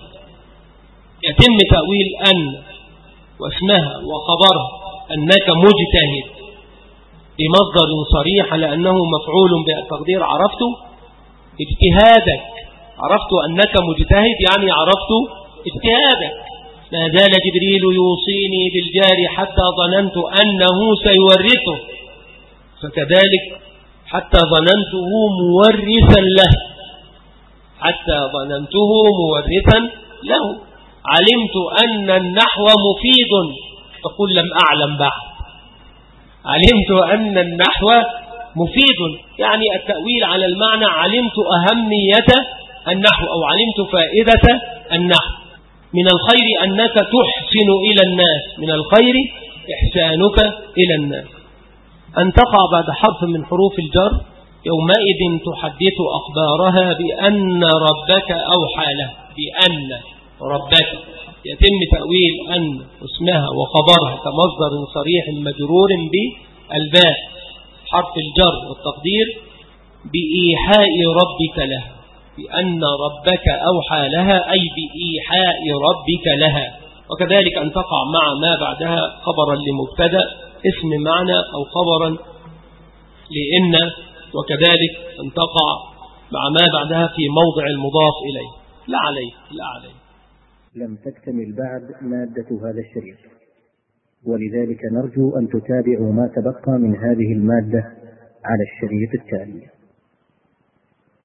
يتم تأويل أن واسمها وخبرها أنك مجتهد بمصدر صريح على أنه مفعول به، التقدير عرفت اجتهادك، عرفت أنك مجتهد يعني عرفت اجتهادك. ما زال جبريل يوصيني بالجار حتى ظننت أنه سيورثه، فكذلك حتى ظننته مورثا له، حتى ظننته مورثا له. علمت أن النحو مفيد، تقول لم أعلم بعد. علمت أن النحو مفيد يعني التأويل على المعنى علمت أهمية النحو أو علمت فائدة النحو. من الخير أنك تحسن إلى الناس، من الخير إحسانك إلى الناس. أن تقع بعد حرف من حروف الجر يومئذ تحدث أخبارها بأن ربك أوحى له، بأن ربك يتم تأويل أن اسمها وخبرها كمصدر صريح مجرور بالباء حرف الجر، والتقدير بإيحاء ربك لها، بأن ربك أوحى لها أي بإيحاء ربك لها. وكذلك أن تقع مع ما بعدها خبرا لمبتدأ اسم معنى أو خبرا لإن، وكذلك أن تقع مع ما بعدها في موضع المضاف إليه. لا عليه لا عليه. لم تكتمل بعد مادة هذا الشريط، ولذلك نرجو أن تتابعوا ما تبقى من هذه المادة على الشريط التالي.